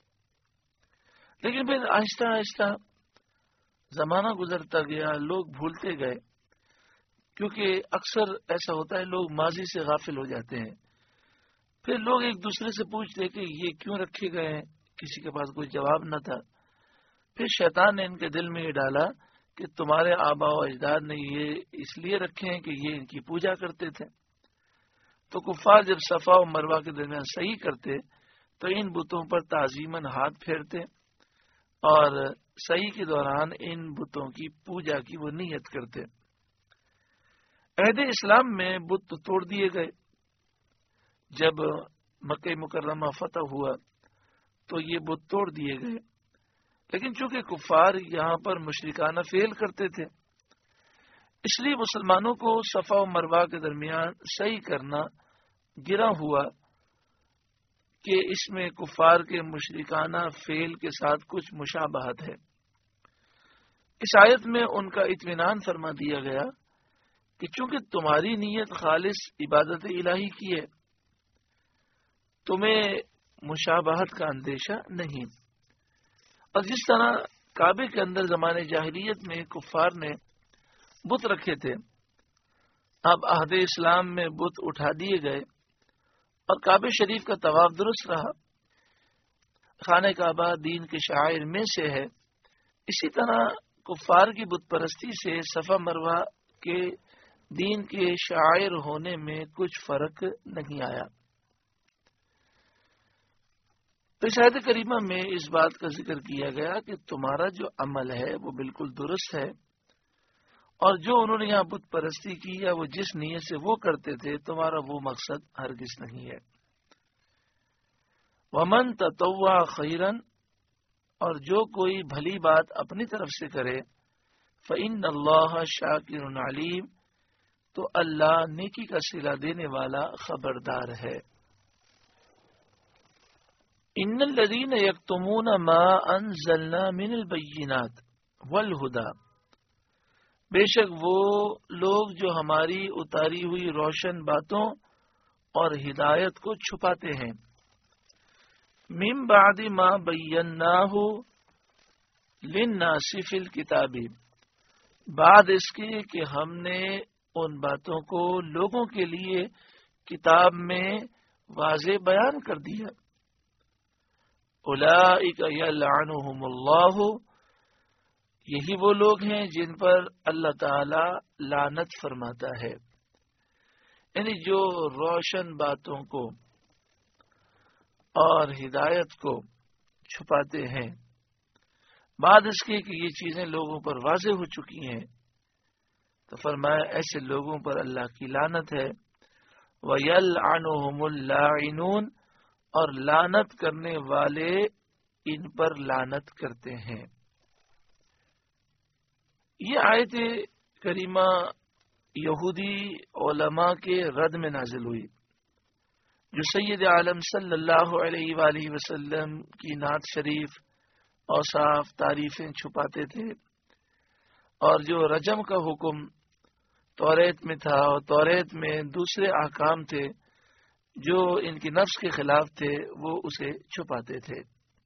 لیکن پھر آہستہ آہستہ زمانہ گزرتا گیا، لوگ بھولتے گئے، کیونکہ اکثر ایسا ہوتا ہے لوگ ماضی سے غافل ہو جاتے ہیں۔ پھر لوگ ایک دوسرے سے پوچھتے کہ یہ کیوں رکھے گئے ہیں، کسی کے پاس کوئی جواب نہ تھا۔ پھر شیطان نے ان کے دل میں یہ ڈالا کہ تمہارے آبا و اجداد نے یہ اس لیے رکھے ہیں کہ یہ ان کی پوجا کرتے تھے۔ تو کفار جب صفا و مروہ کے درمیان صحیح کرتے تو ان بتوں پر تعظیماً ہاتھ پھیرتے اور صحیح کے دوران ان بتوں کی پوجا کی وہ نیت کرتے۔ عہد اسلام میں بت تو توڑ دیے گئے۔ جب مکہ مکرمہ فتح ہوا تو یہ بت توڑ دیے گئے، لیکن چونکہ کفار یہاں پر مشرکانہ فعل کرتے تھے اس لیے مسلمانوں کو صفا و مروہ کے درمیان صحیح کرنا گرا ہوا کہ اس میں کفار کے مشرکانہ فعل کے ساتھ کچھ مشابہت ہے۔ اس آیت میں ان کا اطمینان فرما دیا گیا کہ چونکہ تمہاری نیت خالص عبادت الہی کی ہے تمہیں مشابہت کا اندیشہ نہیں۔ اور جس طرح کعبے کے اندر زمانے جاہلیت میں کفار نے بت رکھے تھے، اب عہد اسلام میں بت اٹھا دیے گئے اور کعبہ شریف کا طواف درست رہا۔ خانہ کعبہ دین کے شعائر میں سے ہے، اسی طرح کفار کی بت پرستی سے صفا مروہ کے دین کے شعائر ہونے میں کچھ فرق نہیں آیا۔ تو اس آیت کریمہ میں اس بات کا ذکر کیا گیا کہ تمہارا جو عمل ہے وہ بالکل درست ہے، اور جو انہوں نے یہاں بت پرستی کی یا وہ جس نیت سے وہ کرتے تھے تمہارا وہ مقصد ہرگز نہیں ہے۔ ومن تطوع خیرا، اور جو کوئی بھلی بات اپنی طرف سے کرے، فإن اللہ شاکر علیم، تو اللہ نیکی کا صلہ دینے والا خبردار ہے۔ ان الذین یکتمون ما انزلنا من البینات والہدی، بے شک وہ لوگ جو ہماری اتاری ہوئی روشن باتوں اور ہدایت کو چھپاتے ہیں، من بعد ما بیناہ للناس فی الکتاب، بعد اس کے کہ ہم نے ان باتوں کو لوگوں کے لیے کتاب میں واضح بیان کر دیا۔ اولئک یلعنہم اللہ، یہی وہ لوگ ہیں جن پر اللہ تعالی لعنت فرماتا ہے، یعنی جو روشن باتوں کو اور ہدایت کو چھپاتے ہیں بعد اس کے کہ یہ چیزیں لوگوں پر واضح ہو چکی ہیں، تو فرمایا ایسے لوگوں پر اللہ کی لعنت ہے۔ وَيَلْعَنُهُمُ اللَّاعِنُونَ، اور لعنت کرنے والے ان پر لعنت کرتے ہیں۔ یہ آیت کریمہ یہودی علماء کے رد میں نازل ہوئی، جو سید عالم صلی اللہ علیہ وآلہ وسلم کی نعت شریف اوصاف تعریفیں چھپاتے تھے، اور جو رجم کا حکم توریت میں تھا اور توریت میں دوسرے احکام تھے جو ان کی نفس کے خلاف تھے، وہ اسے چھپاتے تھے۔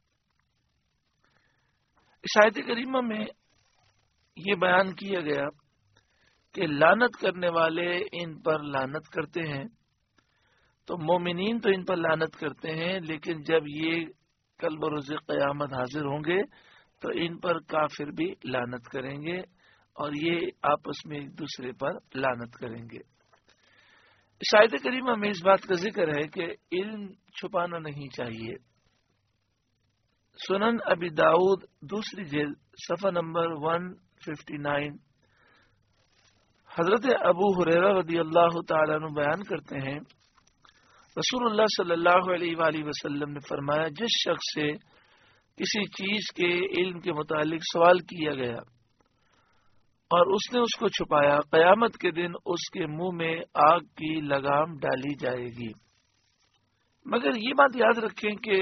اس آیت کریمہ میں یہ بیان کیا گیا کہ لعنت کرنے والے ان پر لعنت کرتے ہیں، تو مومنین تو ان پر لعنت کرتے ہیں، لیکن جب یہ کل بروز قیامت حاضر ہوں گے تو ان پر کافر بھی لعنت کریں گے، اور یہ آپس میں ایک دوسرے پر لعنت کریں گے۔ اس آیت کریمہ میں اس بات کا ذکر ہے کہ علم چھپانا نہیں چاہیے۔ سنن ابی داؤد دوسری جلد صفحہ نمبر ایک سو اناسی، حضرت ابو ہریرہ رضی اللہ تعالیٰ عنہ بیان کرتے ہیں، رسول اللہ صلی اللہ علیہ وآلہ وسلم نے فرمایا، جس شخص سے کسی چیز کے علم کے متعلق سوال کیا گیا اور اس نے اس کو چھپایا، قیامت کے دن اس کے منہ میں آگ کی لگام ڈالی جائے گی۔ مگر یہ بات یاد رکھیں کہ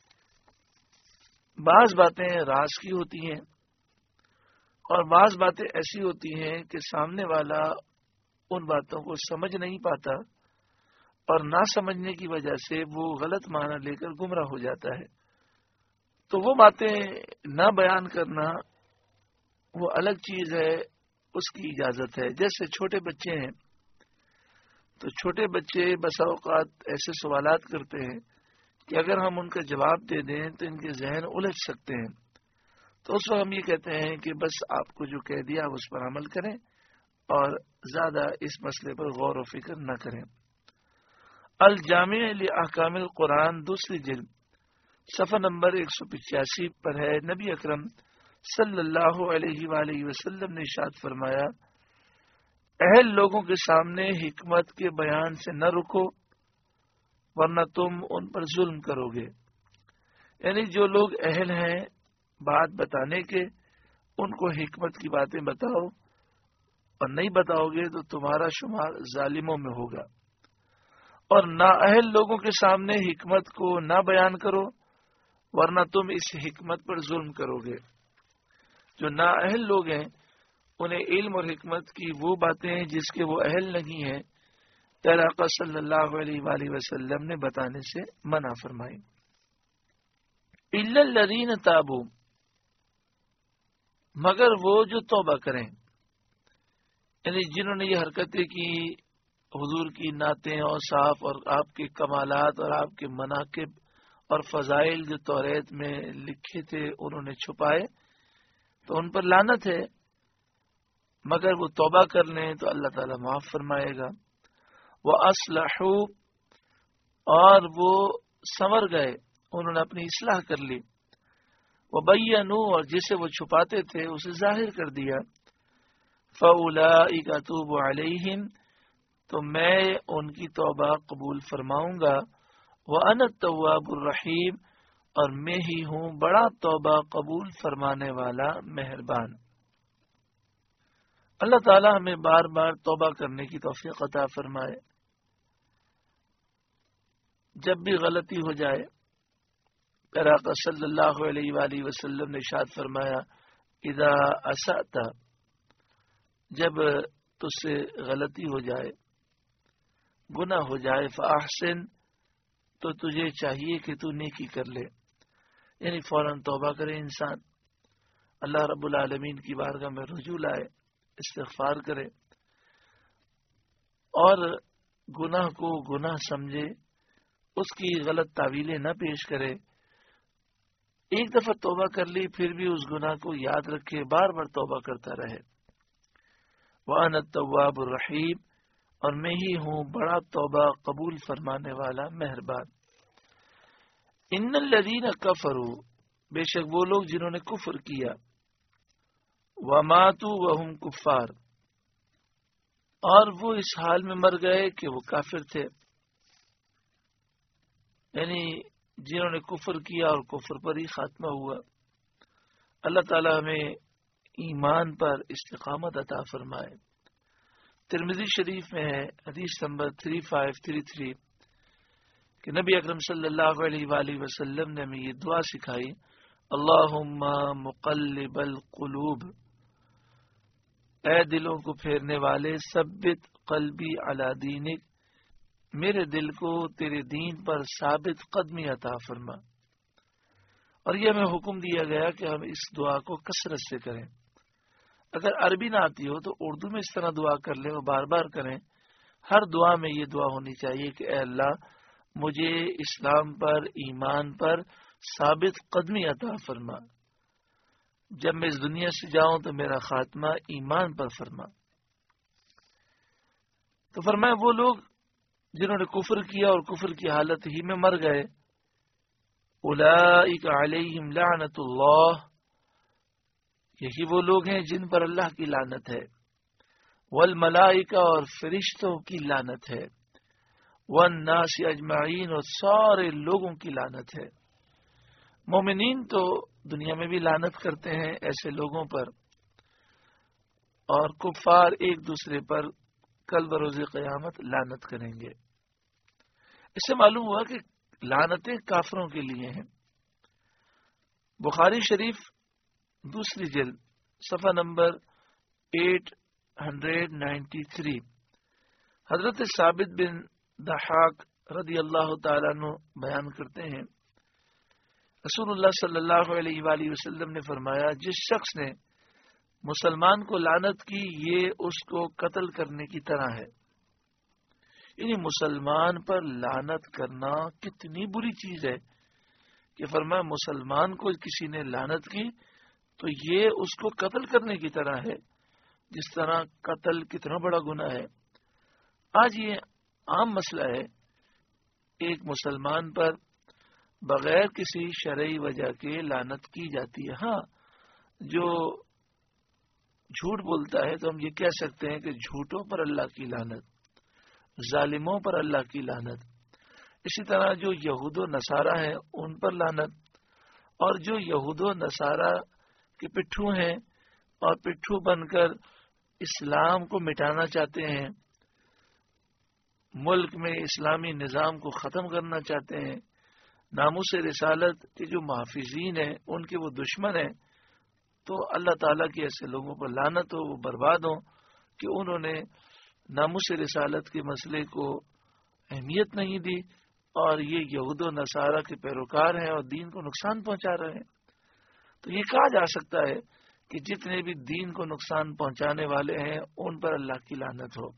بعض باتیں راز کی ہوتی ہیں اور بعض باتیں ایسی ہوتی ہیں کہ سامنے والا ان باتوں کو سمجھ نہیں پاتا، اور نہ سمجھنے کی وجہ سے وہ غلط معنی لے کر گمراہ ہو جاتا ہے۔ تو وہ باتیں نہ بیان کرنا وہ الگ چیز ہے، اس کی اجازت ہے۔ جیسے چھوٹے بچے ہیں تو چھوٹے بچے بسا اوقات ایسے سوالات کرتے ہیں کہ اگر ہم ان کا جواب دے دیں تو ان کے ذہن الجھ سکتے ہیں، تو اس وقت ہم یہ کہتے ہیں کہ بس آپ کو جو کہہ دیا اس پر عمل کریں اور زیادہ اس مسئلے پر غور و فکر نہ کریں۔ الجامع لاحکام القرآن دوسری جلد صفحہ نمبر ایک سو پچاسی پر ہے، نبی اکرم صلی اللہ علیہ وآلہ وسلم نے ارشاد فرمایا، اہل لوگوں کے سامنے حکمت کے بیان سے نہ رکو ورنہ تم ان پر ظلم کرو گے۔ یعنی جو لوگ اہل ہیں بات بتانے کے، ان کو حکمت کی باتیں بتاؤ، اور نہیں بتاؤ گے تو تمہارا شمار ظالموں میں ہوگا۔ اور نااہل لوگوں کے سامنے حکمت کو نہ بیان کرو ورنہ تم اس حکمت پر ظلم کرو گے۔ جو نااہل لوگ ہیں انہیں علم اور حکمت کی وہ باتیں جس کے وہ اہل نہیں ہیں، پیارے آقا صلی اللہ علیہ وآلہ وسلم نے بتانے سے منع فرمائی۔ الا الذین تابوا، مگر وہ جو توبہ کریں، یعنی جنہوں نے یہ حرکتیں کی، حضور کی نعتیں اور صاف اور آپ کے کمالات اور آپ کے مناقب اور فضائل جو توریت میں لکھے تھے انہوں نے چھپائے، تو ان پر لعنت ہے۔ مگر وہ توبہ کر لیں تو اللہ تعالیٰ معاف فرمائے گا۔ وَأَصْلَحُوا، اور وہ سنور گئے، انہوں نے اپنی اصلاح کر لی۔ وَبَيَّنُوا، اور جسے وہ چھپاتے تھے اسے ظاہر کر دیا۔ فَأُولَئِكَ أَتُوبُ عَلَيْهِمْ، تو میں ان کی توبہ قبول فرماؤں گا۔ وَأَنَا التَّوَّابُ الرَّحِيمُ، اور میں ہی ہوں بڑا توبہ قبول فرمانے والا مہربان۔ اللہ تعالی ہمیں بار بار توبہ کرنے کی توفیق عطا فرمائے۔ جب بھی غلطی ہو جائے، پیارے آقا صلی اللہ علیہ وآلہ وسلم نے ارشاد فرمایا، اذا اسأت، جب تجھ سے غلطی ہو جائے، گناہ ہو جائے، فاحسن، تو تجھے چاہیے کہ تو نیکی کر لے، یعنی فوراً توبہ کرے انسان، اللہ رب العالمین کی بارگاہ میں رجوع لائے، استغفار کرے، اور گناہ کو گناہ سمجھے، اس کی غلط تعویلیں نہ پیش کرے، ایک دفعہ توبہ کر لی پھر بھی اس گناہ کو یاد رکھے، بار بار توبہ کرتا رہے۔ وَأَنَا التَّوَّابُ الرَّحِيمُ، اور میں ہی ہوں بڑا توبہ قبول فرمانے والا مہربان۔ ان الذین کفروا، بے شک وہ لوگ جنہوں نے کفر کیا، وماتوا وہم کفار، اور وہ اس حال میں مر گئے کہ وہ کافر تھے، یعنی جنہوں نے کفر کیا اور کفر پر ہی خاتمہ ہوا۔ اللہ تعالی ہمیں ایمان پر استقامت عطا فرمائے۔ ترمذی شریف میں ہے حدیث نمبر تین پانچ تین تین کہ نبی اکرم صلی اللہ علیہ وآلہ وسلم نے ہمیں یہ دعا سکھائی، اللہم مقلب القلوب، اے دلوں کو پھیرنے والے، ثبت قلبی علی دینک، میرے دل کو تیرے دین پر ثابت قدمی عطا فرما۔ اور یہ ہمیں حکم دیا گیا کہ ہم اس دعا کو کثرت سے کریں۔ اگر عربی نہ آتی ہو تو اردو میں اس طرح دعا کر لیں اور بار بار کریں۔ ہر دعا میں یہ دعا ہونی چاہیے کہ اے اللہ مجھے اسلام پر، ایمان پر ثابت قدمی عطا فرما، جب میں اس دنیا سے جاؤں تو میرا خاتمہ ایمان پر فرما۔ تو فرمایا وہ لوگ جنہوں نے کفر کیا اور کفر کی حالت ہی میں مر گئے، اولئک علیہم لعنت اللہ، یہی وہ لوگ ہیں جن پر اللہ کی لعنت ہے، والملائکہ، اور فرشتوں کی لعنت ہے، والناس اجمعین، اور سارے لوگوں کی لعنت ہے۔ مومنین تو دنیا میں بھی لعنت کرتے ہیں ایسے لوگوں پر، اور کفار ایک دوسرے پر کل بروز قیامت لعنت کریں گے۔ اس سے معلوم ہوا کہ لعنتیں کافروں کے لیے ہیں۔ بخاری شریف دوسری جلد صفحہ نمبر آٹھ سو ترانوے، حضرت ثابت بن ضحاک رضی اللہ تعالیٰ عنہ بیان کرتے ہیں، رسول اللہ صلی اللہ علیہ وآلہ وسلم نے فرمایا، جس شخص نے مسلمان کو لعنت کی یہ اس کو قتل کرنے کی طرح ہے۔ یعنی مسلمان پر لعنت کرنا کتنی بری چیز ہے کہ فرمایا مسلمان کو کسی نے لعنت کی تو یہ اس کو قتل کرنے کی طرح ہے، جس طرح قتل کتنا بڑا گناہ ہے۔ آج یہ عام مسئلہ ہے، ایک مسلمان پر بغیر کسی شرعی وجہ کے لعنت کی جاتی ہے۔ ہاں، جو جھوٹ بولتا ہے تو ہم یہ کہہ سکتے ہیں کہ جھوٹوں پر اللہ کی لعنت، ظالموں پر اللہ کی لعنت۔ اسی طرح جو یہود و نصارہ ہیں ان پر لعنت، اور جو یہود و نصارہ کے پٹھو ہیں اور پٹھو بن کر اسلام کو مٹانا چاہتے ہیں، ملک میں اسلامی نظام کو ختم کرنا چاہتے ہیں، ناموس رسالت کے جو محافظین ہیں ان کے وہ دشمن ہیں، تو اللہ تعالیٰ کی ایسے لوگوں پر لعنت ہو، وہ برباد ہوں کہ انہوں نے ناموس رسالت کے مسئلے کو اہمیت نہیں دی اور یہ یہود و نصارہ کے پیروکار ہیں اور دین کو نقصان پہنچا رہے ہیں۔ تو یہ کہا جا سکتا ہے کہ جتنے بھی دین کو نقصان پہنچانے والے ہیں ان پر اللہ کی لعنت ہو۔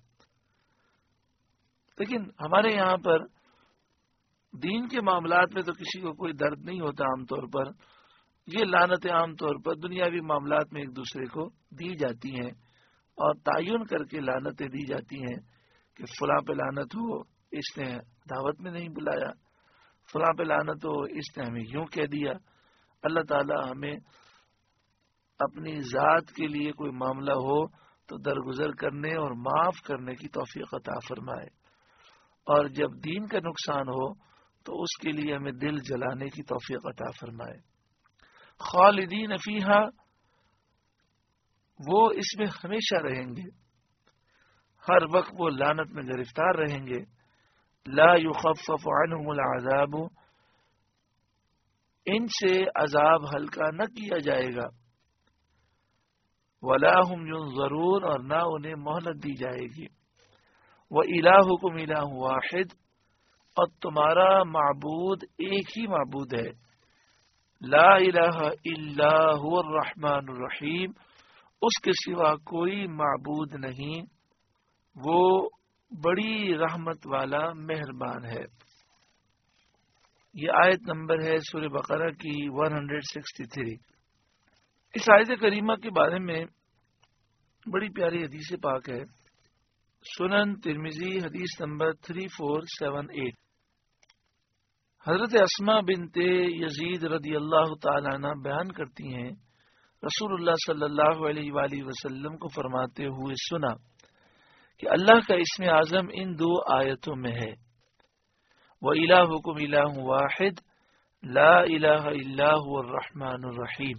لیکن ہمارے یہاں پر دین کے معاملات میں تو کسی کو کوئی درد نہیں ہوتا عام طور پر، یہ لعنتیں عام طور پر دنیاوی معاملات میں ایک دوسرے کو دی جاتی ہیں اور تعین کر کے لعنتیں دی جاتی ہیں کہ فلاں پہ لعنت ہو، اس نے دعوت میں نہیں بلایا، فلاں پہ لعنت ہو، اس نے ہمیں یوں کہہ دیا۔ اللہ تعالی ہمیں اپنی ذات کے لیے کوئی معاملہ ہو تو درگزر کرنے اور معاف کرنے کی توفیق عطا فرمائے، اور جب دین کا نقصان ہو تو اس کے لیے ہمیں دل جلانے کی توفیق عطا فرمائے۔ خالدین فیہا، وہ اس میں ہمیشہ رہیں گے، ہر وقت وہ لعنت میں گرفتار رہیں گے۔ لا یخفف عنہم العذاب، ان سے عذاب ہلکا نہ کیا جائے گا۔ ولا ہم ینظرون، اور نہ انہیں مہلت دی جائے گی۔ وَإِلَٰهُكُمْ إِلَٰهٌ وَاحِدٌ، اور تمہارا معبود ایک ہی معبود ہے۔ لا الہ الا هو الرحمن الرحیم، اس کے سوا کوئی معبود نہیں، وہ بڑی رحمت والا مہربان ہے۔ یہ آیت نمبر ہے سورہ بقرہ کی ایک سو ترسٹھ۔ اس آیت کریمہ کے بارے میں بڑی پیاری حدیث پاک ہے، سنن ترمذی حدیث نمبر تین چار سات آٹھ۔ حضرت اسماء بنت یزید رضی اللہ تعالی عنہ بیان کرتی ہیں رسول اللہ صلی اللہ علیہ وآلہ وسلم کو فرماتے ہوئے سنا کہ اللہ کا اسم اعظم ان دو آیتوں میں ہے، وَإِلَٰهُكُمْ إِلَٰهٌ وَاحِدٌ لَا إِلَٰهَ إِلَّا هُوَ الرَّحْمَٰنُ الرَّحِيمُ۔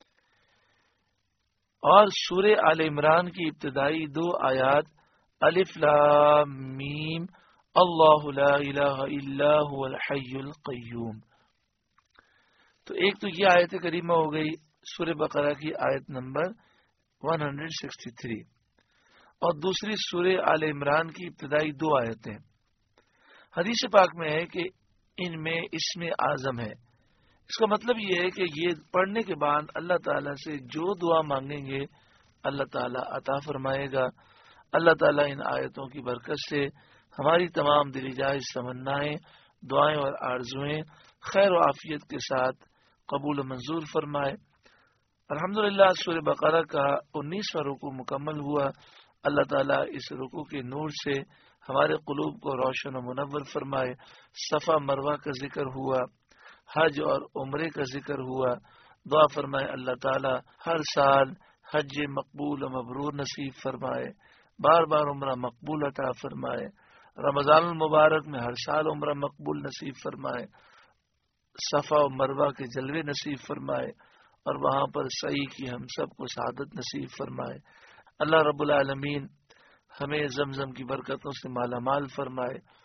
اور سورہ آل عمران کی ابتدائی دو آیات الف لام میم اللہ لا الہ الا هو الحی القیوم۔ تو ایک تو یہ آیت کریمہ ہو گئی سورہ بقرہ کی آیت نمبر ایک سو ترسٹھ، اور دوسری سورہ آل عمران کی ابتدائی دو آیتیں۔ حدیث پاک میں ہے کہ ان میں اسم اعظم ہے۔ اس کا مطلب یہ ہے کہ یہ پڑھنے کے بعد اللہ تعالیٰ سے جو دعا مانگیں گے اللہ تعالیٰ عطا فرمائے گا۔ اللہ تعالیٰ ان آیتوں کی برکت سے ہماری تمام دلی جائز تمنائیں، دعائیں اور آرزوئیں خیر و عافیت کے ساتھ قبول و منظور فرمائے۔ الحمدللہ سورہ بقرہ کا انیسواں رکوع مکمل ہوا۔ اللہ تعالیٰ اس رکوع کے نور سے ہمارے قلوب کو روشن و منور فرمائے۔ صفا مروہ کا ذکر ہوا، حج اور عمرے کا ذکر ہوا۔ دعا فرمائے اللہ تعالیٰ ہر سال حج مقبول و مبرور نصیب فرمائے، بار بار عمرہ مقبول عطا فرمائے، رمضان المبارک میں ہر سال عمرہ مقبول نصیب فرمائے، صفا و مروہ کے جلوے نصیب فرمائے، اور وہاں پر سعی کی ہم سب کو سعادت نصیب فرمائے۔ اللہ رب العالمین ہمیں زمزم کی برکتوں سے مالا مال فرمائے۔